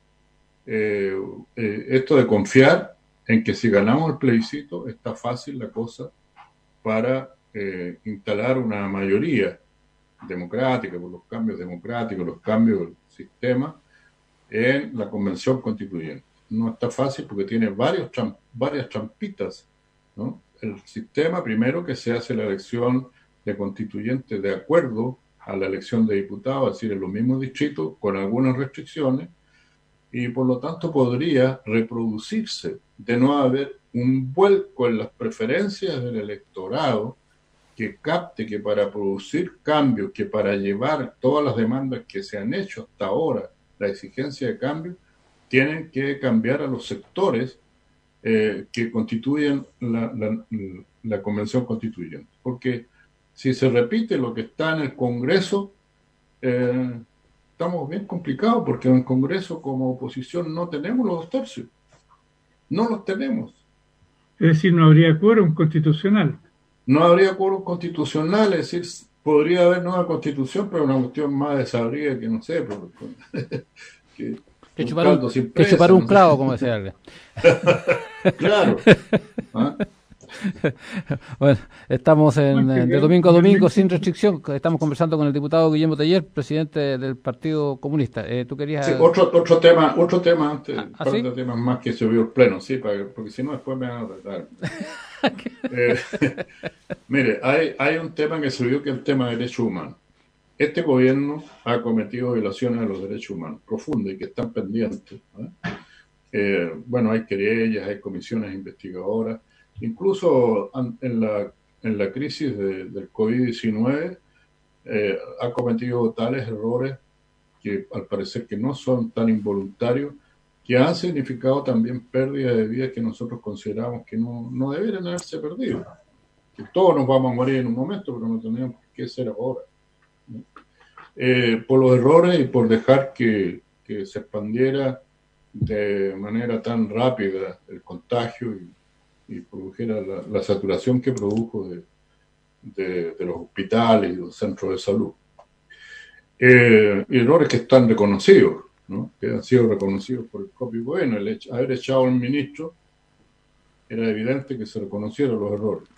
eh, eh, esto de confiar en que si ganamos el plebiscito está fácil la cosa para eh, instalar una mayoría democrática, por los cambios democráticos, los cambios del sistema en la convención constituyente. No está fácil porque tiene varios tramp, varias trampitas, ¿no? El sistema, primero, que se hace la elección de constituyentes de acuerdo a la elección de diputados, es decir, en los mismos distritos, con algunas restricciones, y por lo tanto podría reproducirse de no haber un vuelco en las preferencias del electorado que capte que para producir cambios, que para llevar todas las demandas que se han hecho hasta ahora, la exigencia de cambio, tienen que cambiar a los sectores eh, que constituyen la, la, la convención constituyente. Porque si se repite lo que está en el Congreso, eh, estamos bien complicados, porque en el Congreso como oposición no tenemos los dos tercios. No los tenemos. Es decir, no habría quórum constitucional. No habría quórum constitucional, es decir, podría haber nueva constitución, pero una cuestión más desabrida que no sé. Pero, que, que chupar un, que chupar un no clavo, sé. como decía alguien. Claro. ¿Ah? Bueno, estamos en, de domingo a domingo sin restricción. Estamos conversando con el diputado Guillermo Teller, presidente del Partido Comunista. Eh, ¿Tú querías...? Sí, otro, otro tema, otro tema antes, ¿Ah, un par ¿sí? de temas más que se vio el pleno, sí, para, porque si no después me van a tratar. eh, mire, hay, hay un tema que se vio que es el tema de derechos humanos. Este gobierno ha cometido violaciones a los derechos humanos profundas y que están pendientes, ¿eh? Eh, bueno, hay querellas, hay comisiones investigadoras, incluso en la, en la crisis de, del COVID diecinueve eh, ha cometido tales errores que al parecer que no son tan involuntarios, que han significado también pérdida de vidas que nosotros consideramos que no, no deberían haberse perdido. Que todos nos vamos a morir en un momento, pero no tenemos que ser ahora. Eh, por los errores y por dejar que, que se expandiera de manera tan rápida el contagio y, y produjera la, la saturación que produjo de, de, de los hospitales y los centros de salud. Eh, errores que están reconocidos, ¿no? Que han sido reconocidos por el propio gobierno. El hecho, haber echado al ministro era evidente que se reconocieron los errores.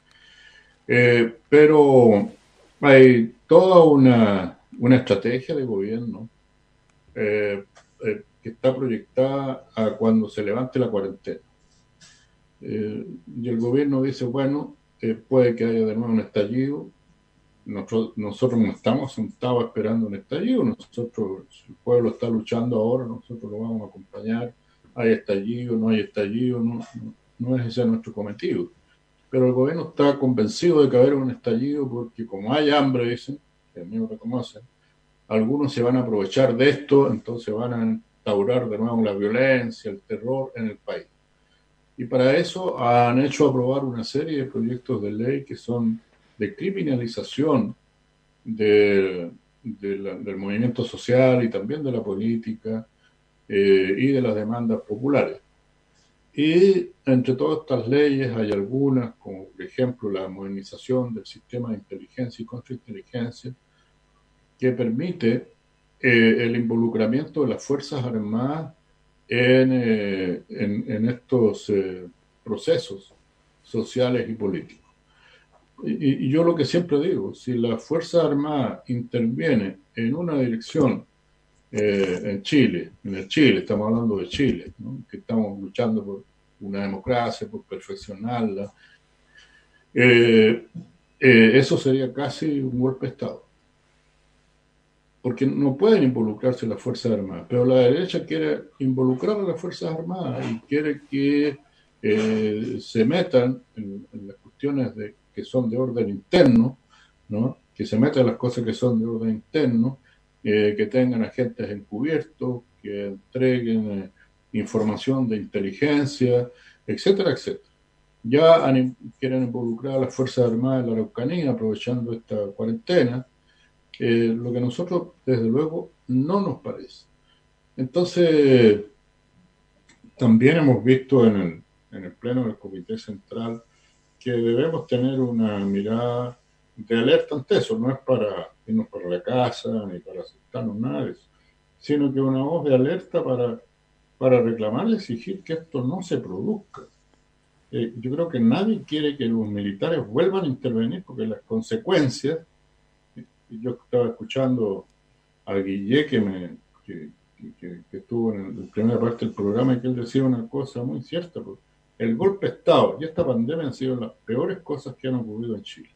Eh, pero hay toda una, una estrategia de gobierno eh, eh, que está proyectada a cuando se levante la cuarentena. Eh, y el gobierno dice, bueno, eh, puede que haya de nuevo un estallido. Nosotros, nosotros no estamos sentados esperando un estallido. Nosotros, el pueblo está luchando ahora, nosotros lo vamos a acompañar. Hay estallido, no hay estallido, no, no, no es ese nuestro cometido. Pero el gobierno está convencido de que va a haber un estallido porque como hay hambre, dicen, que a mí me reconocen, algunos se van a aprovechar de esto, entonces van a instaurar de nuevo la violencia, el terror en el país. Y para eso han hecho aprobar una serie de proyectos de ley que son de criminalización de, de la, del movimiento social y también de la política eh, y de las demandas populares. Y entre todas estas leyes hay algunas, como por ejemplo la modernización del sistema de inteligencia y contrainteligencia, que permite eh, el involucramiento de las Fuerzas Armadas en, eh, en, en estos eh, procesos sociales y políticos. Y, y yo lo que siempre digo, si la Fuerza Armada interviene en una dirección eh, en Chile, en el Chile, estamos hablando de Chile, ¿no? Que estamos luchando por una democracia, por perfeccionarla, eh, eh, eso sería casi un golpe de Estado. Porque no pueden involucrarse las Fuerzas Armadas, pero la derecha quiere involucrar a las Fuerzas Armadas y quiere que eh, se metan en, en las cuestiones de, que son de orden interno, ¿no? Que se metan en las cosas que son de orden interno, eh, que tengan agentes encubiertos, que entreguen eh, información de inteligencia, etcétera, etcétera. Ya han, quieren involucrar a las Fuerzas Armadas de la Araucanía aprovechando esta cuarentena, eh, lo que a nosotros, desde luego, no nos parece. Entonces, también hemos visto en el, en el Pleno del Comité Central que debemos tener una mirada de alerta ante eso. No es para irnos para la casa ni para aceptarnos nada de eso, sino que una voz de alerta para, para reclamar y exigir que esto no se produzca. Eh, yo creo que nadie quiere que los militares vuelvan a intervenir porque las consecuencias, yo estaba escuchando a Guille que, me, que, que, que estuvo en la primera parte del programa y que él decía una cosa muy cierta, porque el golpe de Estado y esta pandemia han sido las peores cosas que han ocurrido en Chile.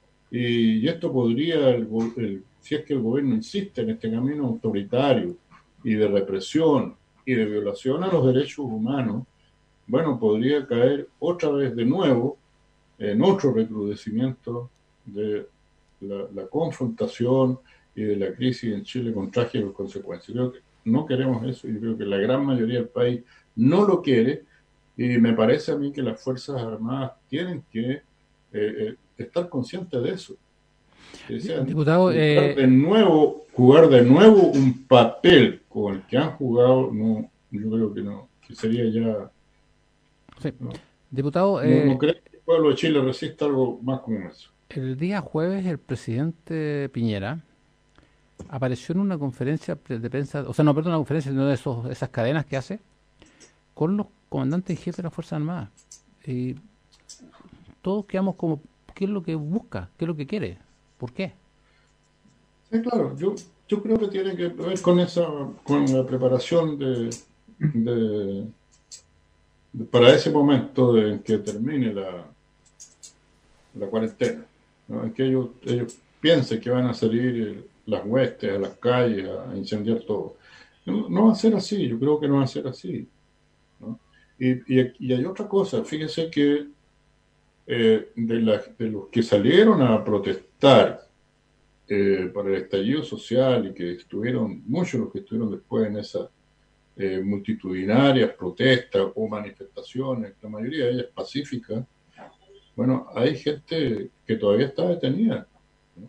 Y, y esto podría, el, el, si es que el gobierno insiste en este camino autoritario y de represión y de violación a los derechos humanos, bueno, podría caer otra vez de nuevo en otro recrudecimiento de la, la confrontación y de la crisis en Chile con trágicas consecuencias. Creo que no queremos eso y creo que la gran mayoría del país no lo quiere y me parece a mí que las Fuerzas Armadas tienen que eh, eh, estar conscientes de eso. Que sean, Diputado, jugar, eh... de nuevo, jugar de nuevo un papel con el que han jugado, no, yo creo que no, que sería ya... Sí. ¿no? Diputado, eh... no, no creo que el pueblo de Chile resista algo más como eso. El día jueves el presidente Piñera apareció en una conferencia de prensa, o sea, no, perdón, una conferencia, sino de esos, esas cadenas que hace, con los comandantes en jefe de las Fuerzas Armadas. Y todos quedamos como, ¿qué es lo que busca? ¿Qué es lo que quiere? ¿Por qué? Sí, claro, yo, yo creo que tiene que ver con esa, con la preparación de, de, de para ese momento de, en que termine la, la cuarentena, ¿no? En que ellos, ellos piensen que van a salir las huestes a las calles a incendiar todo. No, no va a ser así, yo creo que no va a ser así, ¿no? Y, y, y hay otra cosa, fíjense que eh, de, la, de los que salieron a protestar eh, para el estallido social y que estuvieron, muchos de los que estuvieron después en esas eh, multitudinarias protestas o manifestaciones, la mayoría de ellas pacíficas, bueno, hay gente que todavía está detenida, ¿no?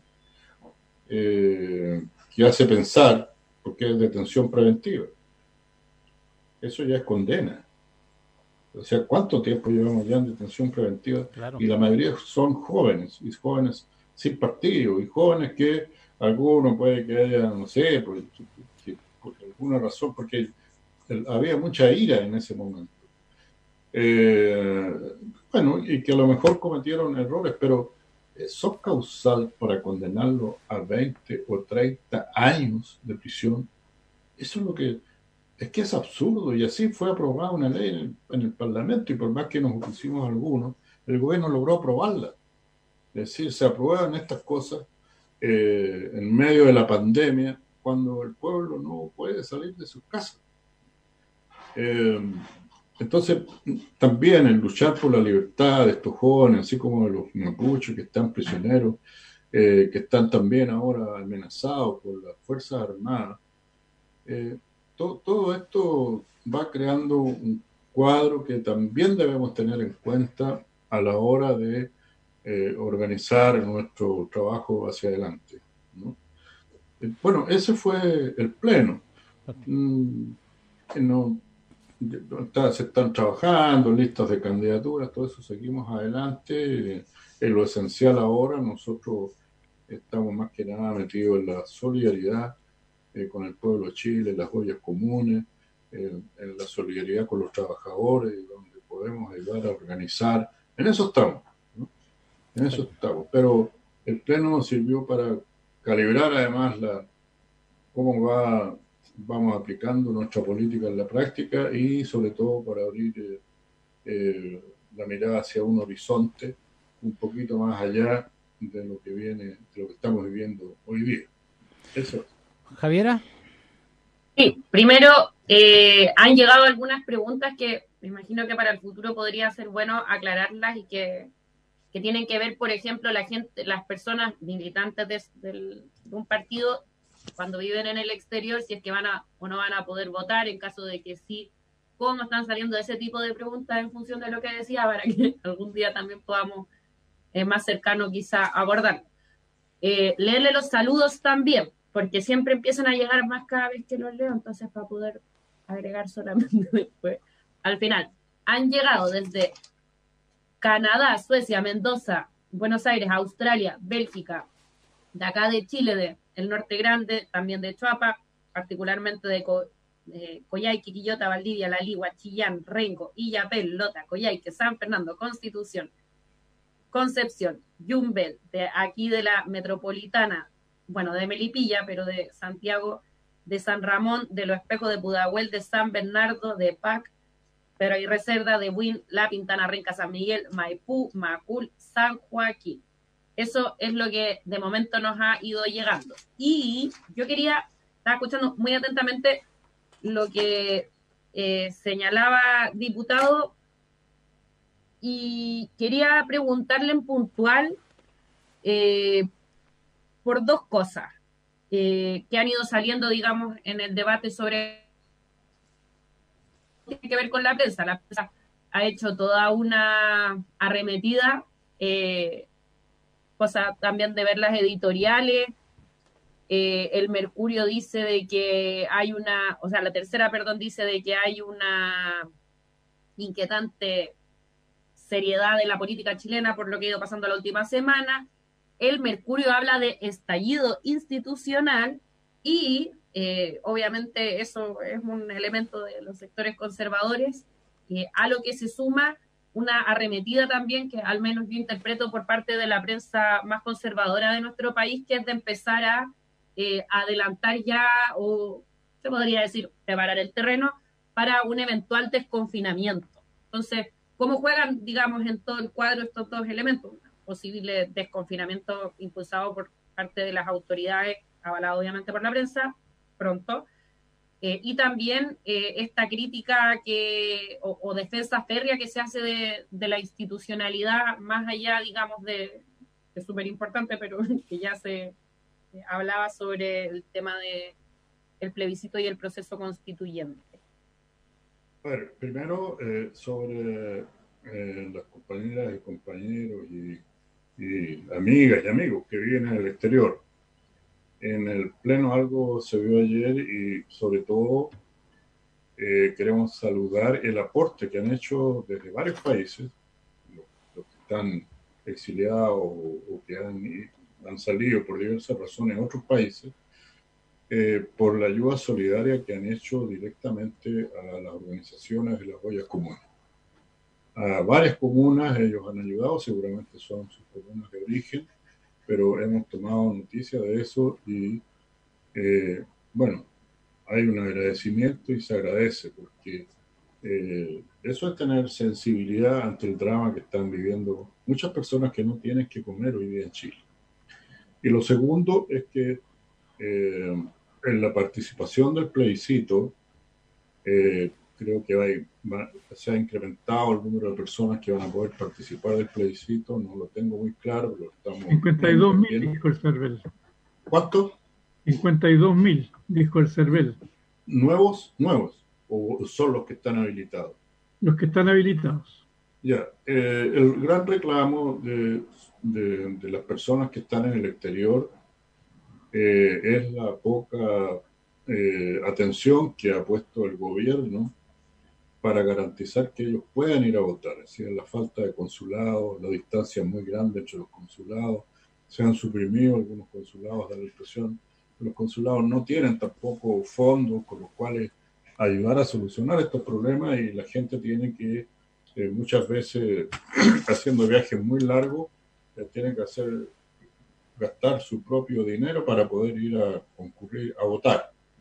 Eh, que hace pensar, porque es detención preventiva. Eso ya es condena. O sea, ¿cuánto tiempo llevamos ya en detención preventiva? Claro. Y la mayoría son jóvenes, y jóvenes sin partido, y jóvenes que algunos puede que haya, no sé, por, que, por alguna razón, porque el, había mucha ira en ese momento. Eh, bueno, y que a lo mejor cometieron errores, pero ¿son causal para condenarlo a veinte o treinta años de prisión? Eso es lo que... Es que es absurdo, y así fue aprobada una ley en el, en el Parlamento, y por más que nos opusimos algunos, el gobierno logró aprobarla. Es decir, se aprueban estas cosas eh, en medio de la pandemia, cuando el pueblo no puede salir de sus casas. Eh, entonces, también el luchar por la libertad de estos jóvenes, así como de los mapuches que están prisioneros, eh, que están también ahora amenazados por las Fuerzas Armadas, eh, todo, todo esto va creando un cuadro que también debemos tener en cuenta a la hora de eh, organizar nuestro trabajo hacia adelante, ¿no? Eh, bueno, ese fue el pleno. Mm, no, está, se están trabajando listas de candidaturas, todo eso seguimos adelante. Eh, en lo esencial ahora nosotros estamos más que nada metidos en la solidaridad eh, con el pueblo de Chile, las ollas comunes, eh, en la solidaridad con los trabajadores, donde podemos ayudar a organizar. En eso estamos, ¿no? En eso estamos. Pero el pleno nos sirvió para calibrar además la cómo va vamos aplicando nuestra política en la práctica, y sobre todo para abrir eh, eh, la mirada hacia un horizonte un poquito más allá de lo que viene, de lo que estamos viviendo hoy día. Eso. Javiera. Sí, primero eh, han llegado algunas preguntas que me imagino que para el futuro podría ser bueno aclararlas, y que, que tienen que ver, por ejemplo, la gente, las personas militantes de, de, de un partido, cuando viven en el exterior, si es que van a o no van a poder votar, en caso de que sí, cómo están saliendo ese tipo de preguntas en función de lo que decía, para que algún día también podamos, eh, más cercano quizá, abordar. Eh, leerle los saludos también, porque siempre empiezan a llegar más cada vez que los leo, entonces para poder agregar solamente después. Al final, han llegado desde Canadá, Suecia, Mendoza, Buenos Aires, Australia, Bélgica, de acá de Chile, de el Norte Grande, también de Chuapa, particularmente de Co eh, Coyhaique, Quillota, Valdivia, La Ligua, Chillán, Rengo, Illapel, Lota, Coyhaique, San Fernando, Constitución, Concepción, Yumbel, de aquí de la metropolitana, bueno, de Melipilla, pero de Santiago, de San Ramón, de Los Espejos, de Pudahuel, de San Bernardo, de Pac, pero hay reserva de Buin, La Pintana, Renca, San Miguel, Maipú, Macul, San Joaquín. Eso es lo que de momento nos ha ido llegando. Y yo quería, estaba escuchando muy atentamente lo que eh, señalaba diputado, y quería preguntarle en puntual eh, por dos cosas eh, que han ido saliendo, digamos, en el debate sobre... Tiene que ver con la prensa. La prensa ha hecho toda una arremetida, eh, cosa también de ver las editoriales. Eh, el Mercurio dice de que hay una, o sea, la tercera, perdón, dice de que hay una inquietante seriedad en la política chilena por lo que ha ido pasando la última semana. El Mercurio habla de estallido institucional, y eh, obviamente eso es un elemento de los sectores conservadores, eh, a lo que se suma una arremetida también, que al menos yo interpreto por parte de la prensa más conservadora de nuestro país, que es de empezar a eh, adelantar ya, o se podría decir, preparar el terreno para un eventual desconfinamiento. Entonces, ¿cómo juegan, digamos, en todo el cuadro estos dos elementos? Un posible desconfinamiento impulsado por parte de las autoridades, avalado obviamente por la prensa, pronto, eh, y también eh, esta crítica que o, o defensa férrea que se hace de, de la institucionalidad, más allá, digamos, de, de súper importante, pero que ya se eh, hablaba sobre el tema de el plebiscito y el proceso constituyente. A ver, primero eh, sobre eh, las compañeras y compañeros y, y amigas y amigos que viven en el exterior. En el Pleno algo se vio ayer y sobre todo eh, queremos saludar el aporte que han hecho desde varios países, los, los que están exiliados o, o que han, han salido por diversas razones a otros países, Eh, por la ayuda solidaria que han hecho directamente a las organizaciones de las ollas comunes. A varias comunas ellos han ayudado, seguramente son sus comunas de origen, pero hemos tomado noticia de eso y, eh, bueno, hay un agradecimiento y se agradece, porque eh, eso es tener sensibilidad ante el drama que están viviendo muchas personas que no tienen que comer hoy día en Chile. Y lo segundo es que eh, en la participación del plebiscito, eh, creo que hay, va, se ha incrementado el número de personas que van a poder participar del plebiscito, no lo tengo muy claro, pero estamos... cincuenta y dos mil, dijo el CERVEL. ¿Cuánto? cincuenta y dos mil, dijo el CERVEL. ¿Nuevos? ¿Nuevos? ¿O son los que están habilitados? Los que están habilitados. Ya, eh, el gran reclamo de, de, de las personas que están en el exterior Eh, es la poca eh, atención que ha puesto el gobierno para garantizar que ellos puedan ir a votar. Es decir, la falta de consulados, la distancia muy grande entre los consulados, se han suprimido algunos consulados, da la impresión que los consulados no tienen tampoco fondos con los cuales ayudar a solucionar estos problemas y la gente tiene que, eh, muchas veces, haciendo viajes muy largos, eh, tienen que hacer... gastar su propio dinero para poder ir a concurrir a votar.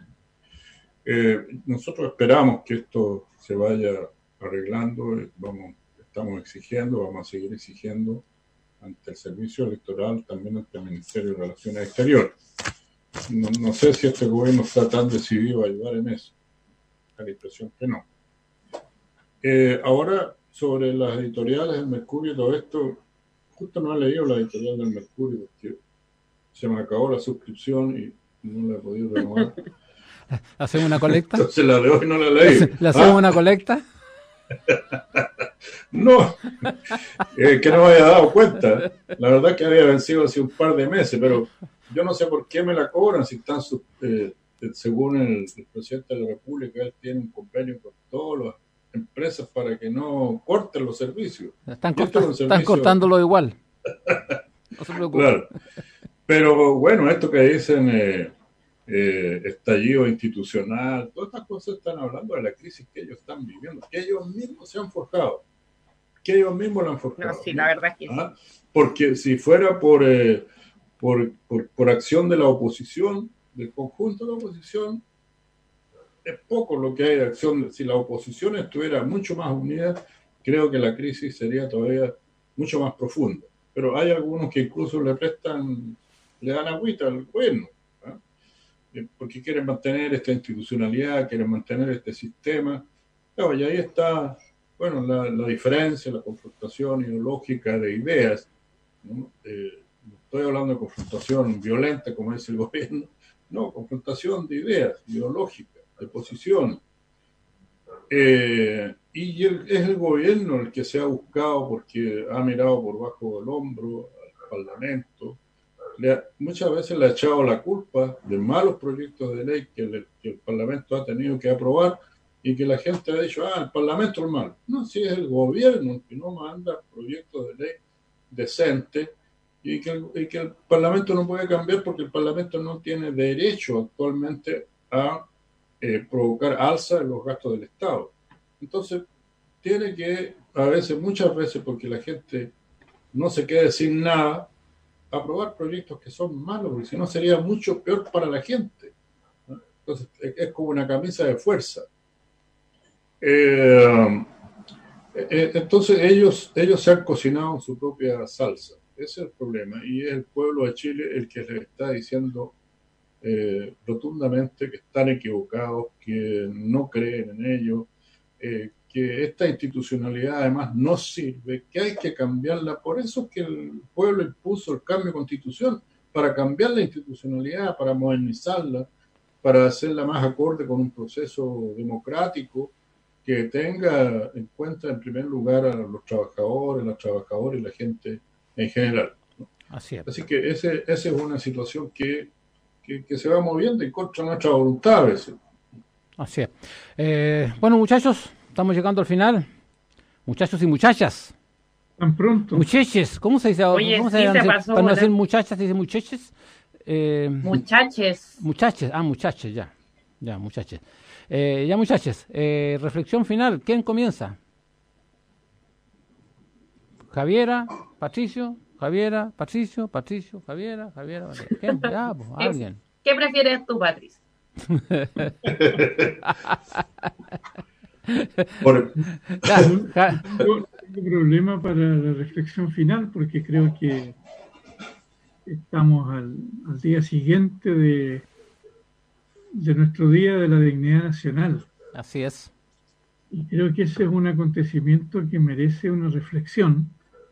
Eh, nosotros esperamos que esto se vaya arreglando, vamos, estamos exigiendo, vamos a seguir exigiendo ante el servicio electoral, también ante el Ministerio de Relaciones Exteriores. No, no sé si este gobierno está tan decidido a ayudar en eso, da la impresión que no. Eh, ahora, sobre las editoriales del Mercurio y todo esto, justo no he leído la editorial del Mercurio porque se me acabó la suscripción y no la he podido renovar. ¿Hacemos una colecta? Entonces la de hoy no la leí. ¿Le hacemos ¿Ah? una colecta? No, eh, que no me había dado cuenta. La verdad que había vencido hace un par de meses, pero yo no sé por qué me la cobran si están, eh, según el, el presidente de la República, él tiene un convenio con todas las empresas para que no corten los servicios. Están, corta, servicio... están cortándolo igual. No se preocupen. Claro. Pero bueno, esto que dicen eh, eh, estallido institucional, todas estas cosas están hablando de la crisis que ellos están viviendo, que ellos mismos se han forjado, que ellos mismos lo han forjado. No, sí, la verdad es que ¿Ah? Porque si fuera por, eh, por, por, por acción de la oposición, del conjunto de la oposición, es poco lo que hay de acción. Si la oposición estuviera mucho más unida, creo que la crisis sería todavía mucho más profunda. Pero hay algunos que incluso le prestan, le dan agüita al gobierno, ¿eh? Porque quieren mantener esta institucionalidad, quieren mantener este sistema. Claro, y ahí está, bueno, la, la diferencia, la confrontación ideológica de ideas, ¿no? Eh, no estoy hablando de confrontación violenta, como dice el gobierno, no, confrontación de ideas ideológicas, de posiciones. Eh, y el, es el gobierno el que se ha buscado porque ha mirado por bajo del hombro al Parlamento. Le ha, muchas veces le ha echado la culpa de malos proyectos de ley que, le, que el Parlamento ha tenido que aprobar y que la gente ha dicho, ah, el Parlamento es malo. No, si es el gobierno el que no manda proyectos de ley decentes y que, el, y que el Parlamento no puede cambiar porque el Parlamento no tiene derecho actualmente a eh, provocar alza en los gastos del Estado. Entonces, tiene que a veces, muchas veces, porque la gente no se quede sin nada, aprobar proyectos que son malos, porque si no sería mucho peor para la gente, ¿no? Entonces, es como una camisa de fuerza. Eh, eh, entonces, ellos, ellos se han cocinado en su propia salsa. Ese es el problema. Y es el pueblo de Chile el que les está diciendo eh, rotundamente que están equivocados, que no creen en ello, eh, que esta institucionalidad además no sirve, que hay que cambiarla. Por eso es que el pueblo impuso el cambio de constitución, para cambiar la institucionalidad, para modernizarla, para hacerla más acorde con un proceso democrático que tenga en cuenta en primer lugar a los trabajadores, las trabajadoras y la gente en general, ¿no? Así es. Así que ese, esa es una situación que, que, que se va moviendo en contra de nuestra voluntad a veces. Así es. Eh, bueno, muchachos, estamos llegando al final. Muchachos y muchachas. Tan pronto. Mucheches, ¿cómo se dice? Oye, ¿Cómo sí, se dice? se pasó Para no una- decir muchachas, se dice mucheches. Eh, Muchaches. muchaches, ah, muchaches, ya. Ya, muchaches. Eh, ya, muchaches, eh, reflexión final. ¿Quién comienza? Javiera, Patricio, Javiera, Patricio, Patricio, Javiera, Javiera. Patricio. ¿Quién? Ya, pues, alguien. ¿Qué prefieres tú, Patricio? Por, Ya, ja- Yo tengo problema para la reflexión final porque creo que estamos al, al día siguiente de, de nuestro Día de la Dignidad Nacional. así es. Y creo que ese es un acontecimiento que merece una reflexión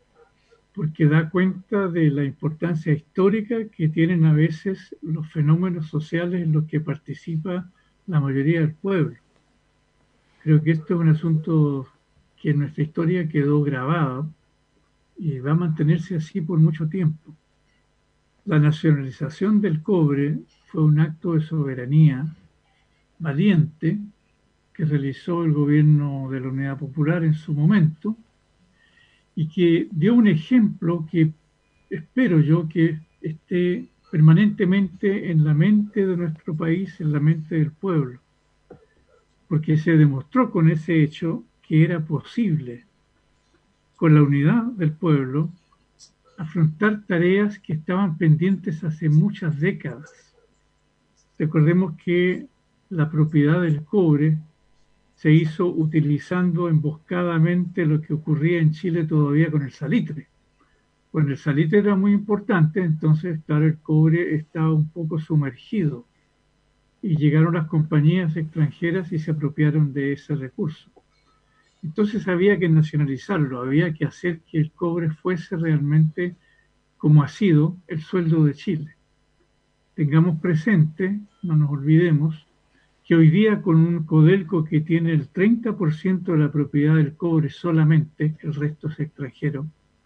porque da cuenta de la importancia histórica que tienen a veces los fenómenos sociales en los que participa la mayoría del pueblo. Creo que esto es un asunto que en nuestra historia quedó grabado y va a mantenerse así por mucho tiempo. La nacionalización del cobre fue un acto de soberanía valiente que realizó el gobierno de la Unidad Popular en su momento y que dio un ejemplo que espero yo que esté permanentemente en la mente de nuestro país, en la mente del pueblo, porque se demostró con ese hecho que era posible, con la unidad del pueblo, afrontar tareas que estaban pendientes hace muchas décadas. Recordemos que la propiedad del cobre se hizo utilizando emboscadamente lo que ocurría en Chile todavía con el salitre. Bueno, el salitre era muy importante, entonces claro, el cobre estaba un poco sumergido y llegaron las compañías extranjeras y se apropiaron de ese recurso. Entonces había que nacionalizarlo, había que hacer que el cobre fuese realmente como ha sido el sueldo de Chile. Tengamos presente, no nos olvidemos, que hoy día con un Codelco que tiene el treinta por ciento de la propiedad del cobre solamente, el resto es extranjero,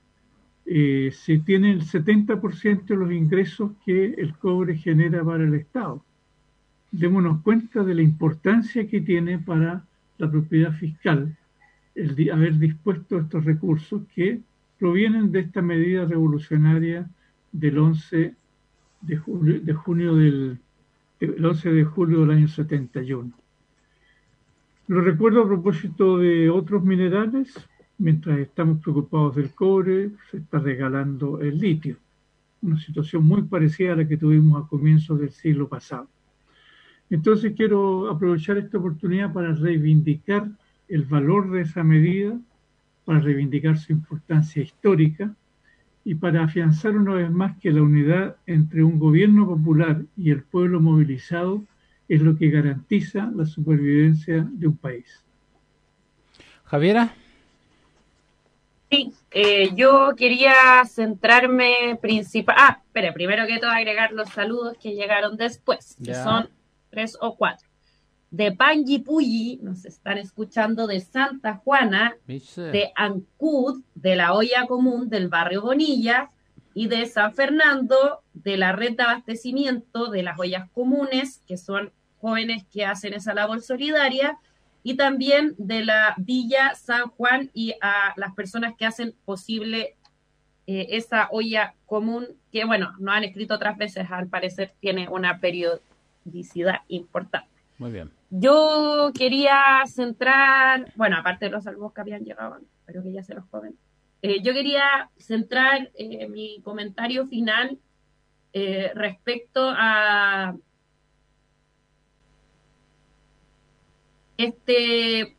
eh, se tiene el setenta por ciento de los ingresos que el cobre genera para el Estado. Démonos cuenta de la importancia que tiene para la propiedad fiscal el di- haber dispuesto estos recursos que provienen de esta medida revolucionaria del once de julio, de junio del el once de julio del año setenta y uno. Lo recuerdo a propósito de otros minerales, mientras estamos preocupados del cobre, se está regalando el litio, una situación muy parecida a la que tuvimos a comienzos del siglo pasado. Entonces quiero aprovechar esta oportunidad para reivindicar el valor de esa medida, para reivindicar su importancia histórica y para afianzar una vez más que la unidad entre un gobierno popular y el pueblo movilizado es lo que garantiza la supervivencia de un país. Javiera. Sí, eh, yo quería centrarme principal. Ah, espera, primero que todo agregar los saludos que llegaron después, que Ya. son tres o cuatro. De Panguipulli, nos están escuchando de Santa Juana, ¿Viste? de Ancud, de la Olla Común del barrio Bonilla, y de San Fernando, de la red de abastecimiento de las ollas comunes, que son jóvenes que hacen esa labor solidaria, y también de la Villa San Juan y a las personas que hacen posible eh, esa olla común, que bueno, nos han escrito otras veces, al parecer tiene una periodicidad importante. Muy bien. Yo quería centrar, bueno, aparte de los saludos que habían llegado, espero que ya se los comen. Eh, yo quería centrar eh, mi comentario final eh, respecto a este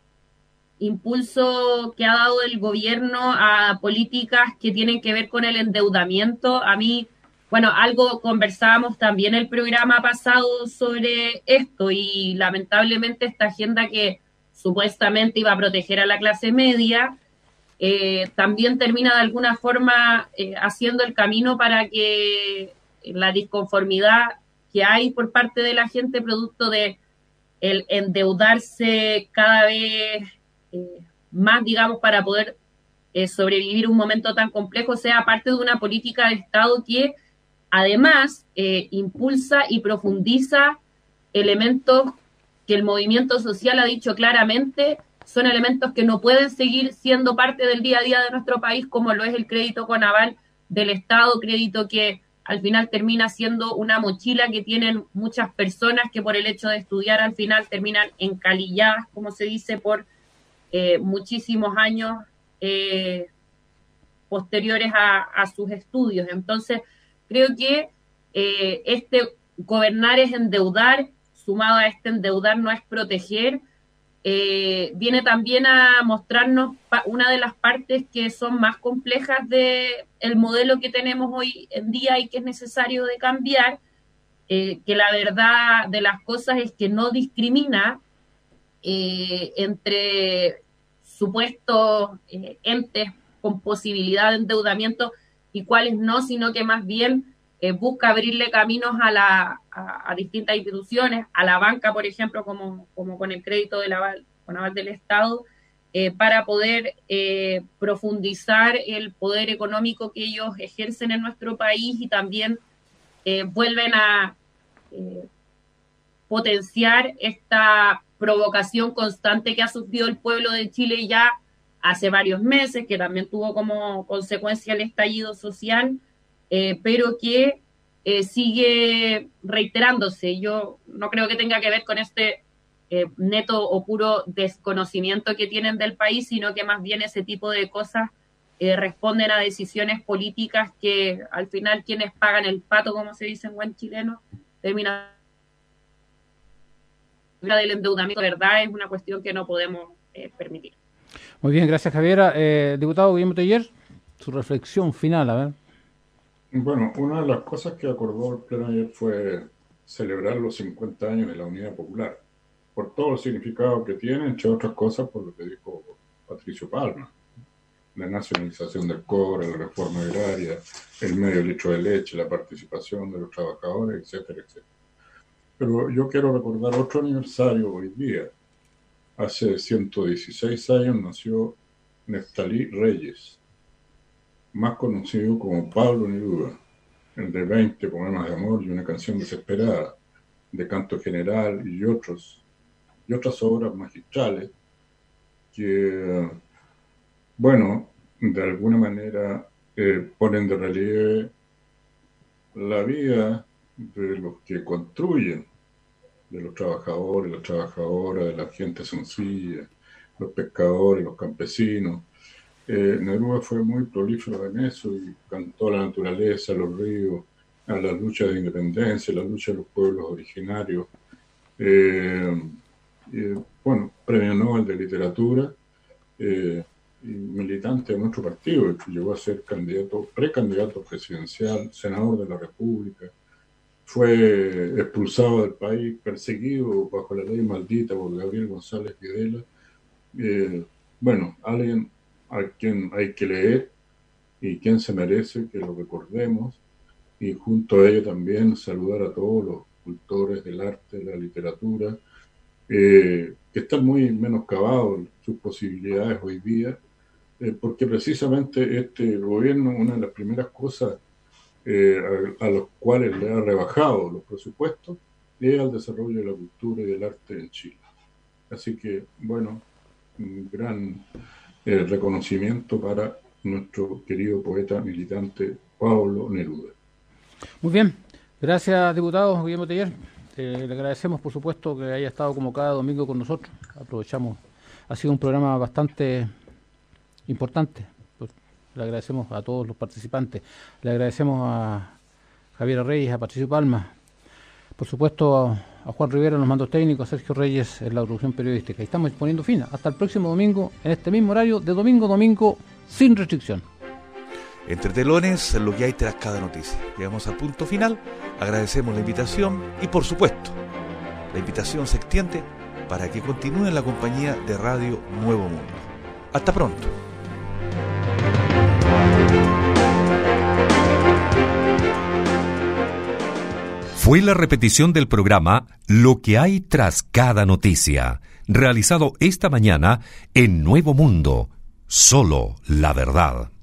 impulso que ha dado el gobierno a políticas que tienen que ver con el endeudamiento. A mí, bueno, algo conversábamos también el programa pasado sobre esto y lamentablemente esta agenda que supuestamente iba a proteger a la clase media, eh, también termina de alguna forma eh, haciendo el camino para que la disconformidad que hay por parte de la gente producto de el endeudarse cada vez eh, más, digamos, para poder eh, sobrevivir un momento tan complejo, sea parte de una política de Estado que además eh, impulsa y profundiza elementos que el movimiento social ha dicho claramente son elementos que no pueden seguir siendo parte del día a día de nuestro país, como lo es el crédito con aval del Estado, crédito que al final termina siendo una mochila que tienen muchas personas que por el hecho de estudiar al final terminan encalilladas, como se dice, por eh, muchísimos años eh, posteriores a, a sus estudios. Entonces, creo que eh, este gobernar es endeudar, sumado a este endeudar no es proteger, eh, viene también a mostrarnos pa- una de las partes que son más complejas de el modelo que tenemos hoy en día y que es necesario de cambiar, eh, que la verdad de las cosas es que no discrimina eh, entre supuestos eh, entes con posibilidad de endeudamiento y cuáles no, sino que más bien eh, busca abrirle caminos a, la, a, a distintas instituciones, a la banca, por ejemplo, como, como con el crédito del aval, con aval del Estado, eh, para poder eh, profundizar el poder económico que ellos ejercen en nuestro país y también eh, vuelven a eh, potenciar esta provocación constante que ha sufrido el pueblo de Chile ya hace varios meses, que también tuvo como consecuencia el estallido social, eh, pero que eh, sigue reiterándose. Yo no creo que tenga que ver con este eh, neto o puro desconocimiento que tienen del país, sino que más bien ese tipo de cosas eh, responden a decisiones políticas que al final quienes pagan el pato, como se dice en buen chileno, terminan del endeudamiento. De verdad es una cuestión que no podemos eh, permitir. Muy bien, gracias Javiera. Eh, diputado Guillermo Teller, su reflexión final, a ver. Bueno, una de las cosas que acordó el pleno ayer fue celebrar los cincuenta años de la Unidad Popular, por todo el significado que tiene, entre otras cosas por lo que dijo Patricio Palma, la nacionalización del cobre, la reforma agraria, el medio litro de leche, la participación de los trabajadores, etcétera, etcétera. Pero yo quiero recordar otro aniversario hoy día. Hace ciento dieciséis años nació Neftalí Reyes, más conocido como Pablo Neruda, el de veinte poemas de amor y una canción desesperada, de canto general y otros y otras obras magistrales que, bueno, de alguna manera eh, ponen de relieve la vida de los que construyen, de los trabajadores, las trabajadoras, de la gente sencilla, los pescadores, los campesinos. Eh, Neruda fue muy prolífero en eso y cantó a la naturaleza, a los ríos, a las luchas de independencia, a la lucha de los pueblos originarios. Eh, eh, bueno, premio Nobel de Literatura eh, y militante de nuestro partido, que llegó a ser candidato, precandidato presidencial, senador de la República. Fue expulsado del país, perseguido bajo la ley maldita por Gabriel González Videla. Eh, bueno, alguien a quien hay que leer y quien se merece que lo recordemos, y junto a ello también saludar a todos los cultores del arte, de la literatura, eh, que están muy menoscabados sus posibilidades hoy día, eh, porque precisamente este gobierno, una de las primeras cosas eh, a, a los cuales le ha rebajado los presupuestos, es al desarrollo de la cultura y del arte en Chile. Así que, bueno, un gran eh, reconocimiento para nuestro querido poeta militante Pablo Neruda. Muy bien, gracias diputado Guillermo Teller. Eh, le agradecemos por supuesto que haya estado como cada domingo con nosotros. Aprovechamos, ha sido un programa bastante importante. Pues, le agradecemos a todos los participantes, le agradecemos a Javier Reyes, a Patricio Palma, por supuesto a, a Juan Rivera en los mandos técnicos, a Sergio Reyes en la producción periodística. Y estamos poniendo fin. Hasta el próximo domingo, en este mismo horario, de domingo a domingo, sin restricción. Entre telones, lo que hay tras cada noticia. Llegamos al punto final, agradecemos la invitación y, por supuesto, la invitación se extiende para que continúe en la compañía de Radio Nuevo Mundo. Hasta pronto. Fue la repetición del programa Lo que hay tras cada noticia, realizado esta mañana en Nuevo Mundo. Solo la verdad.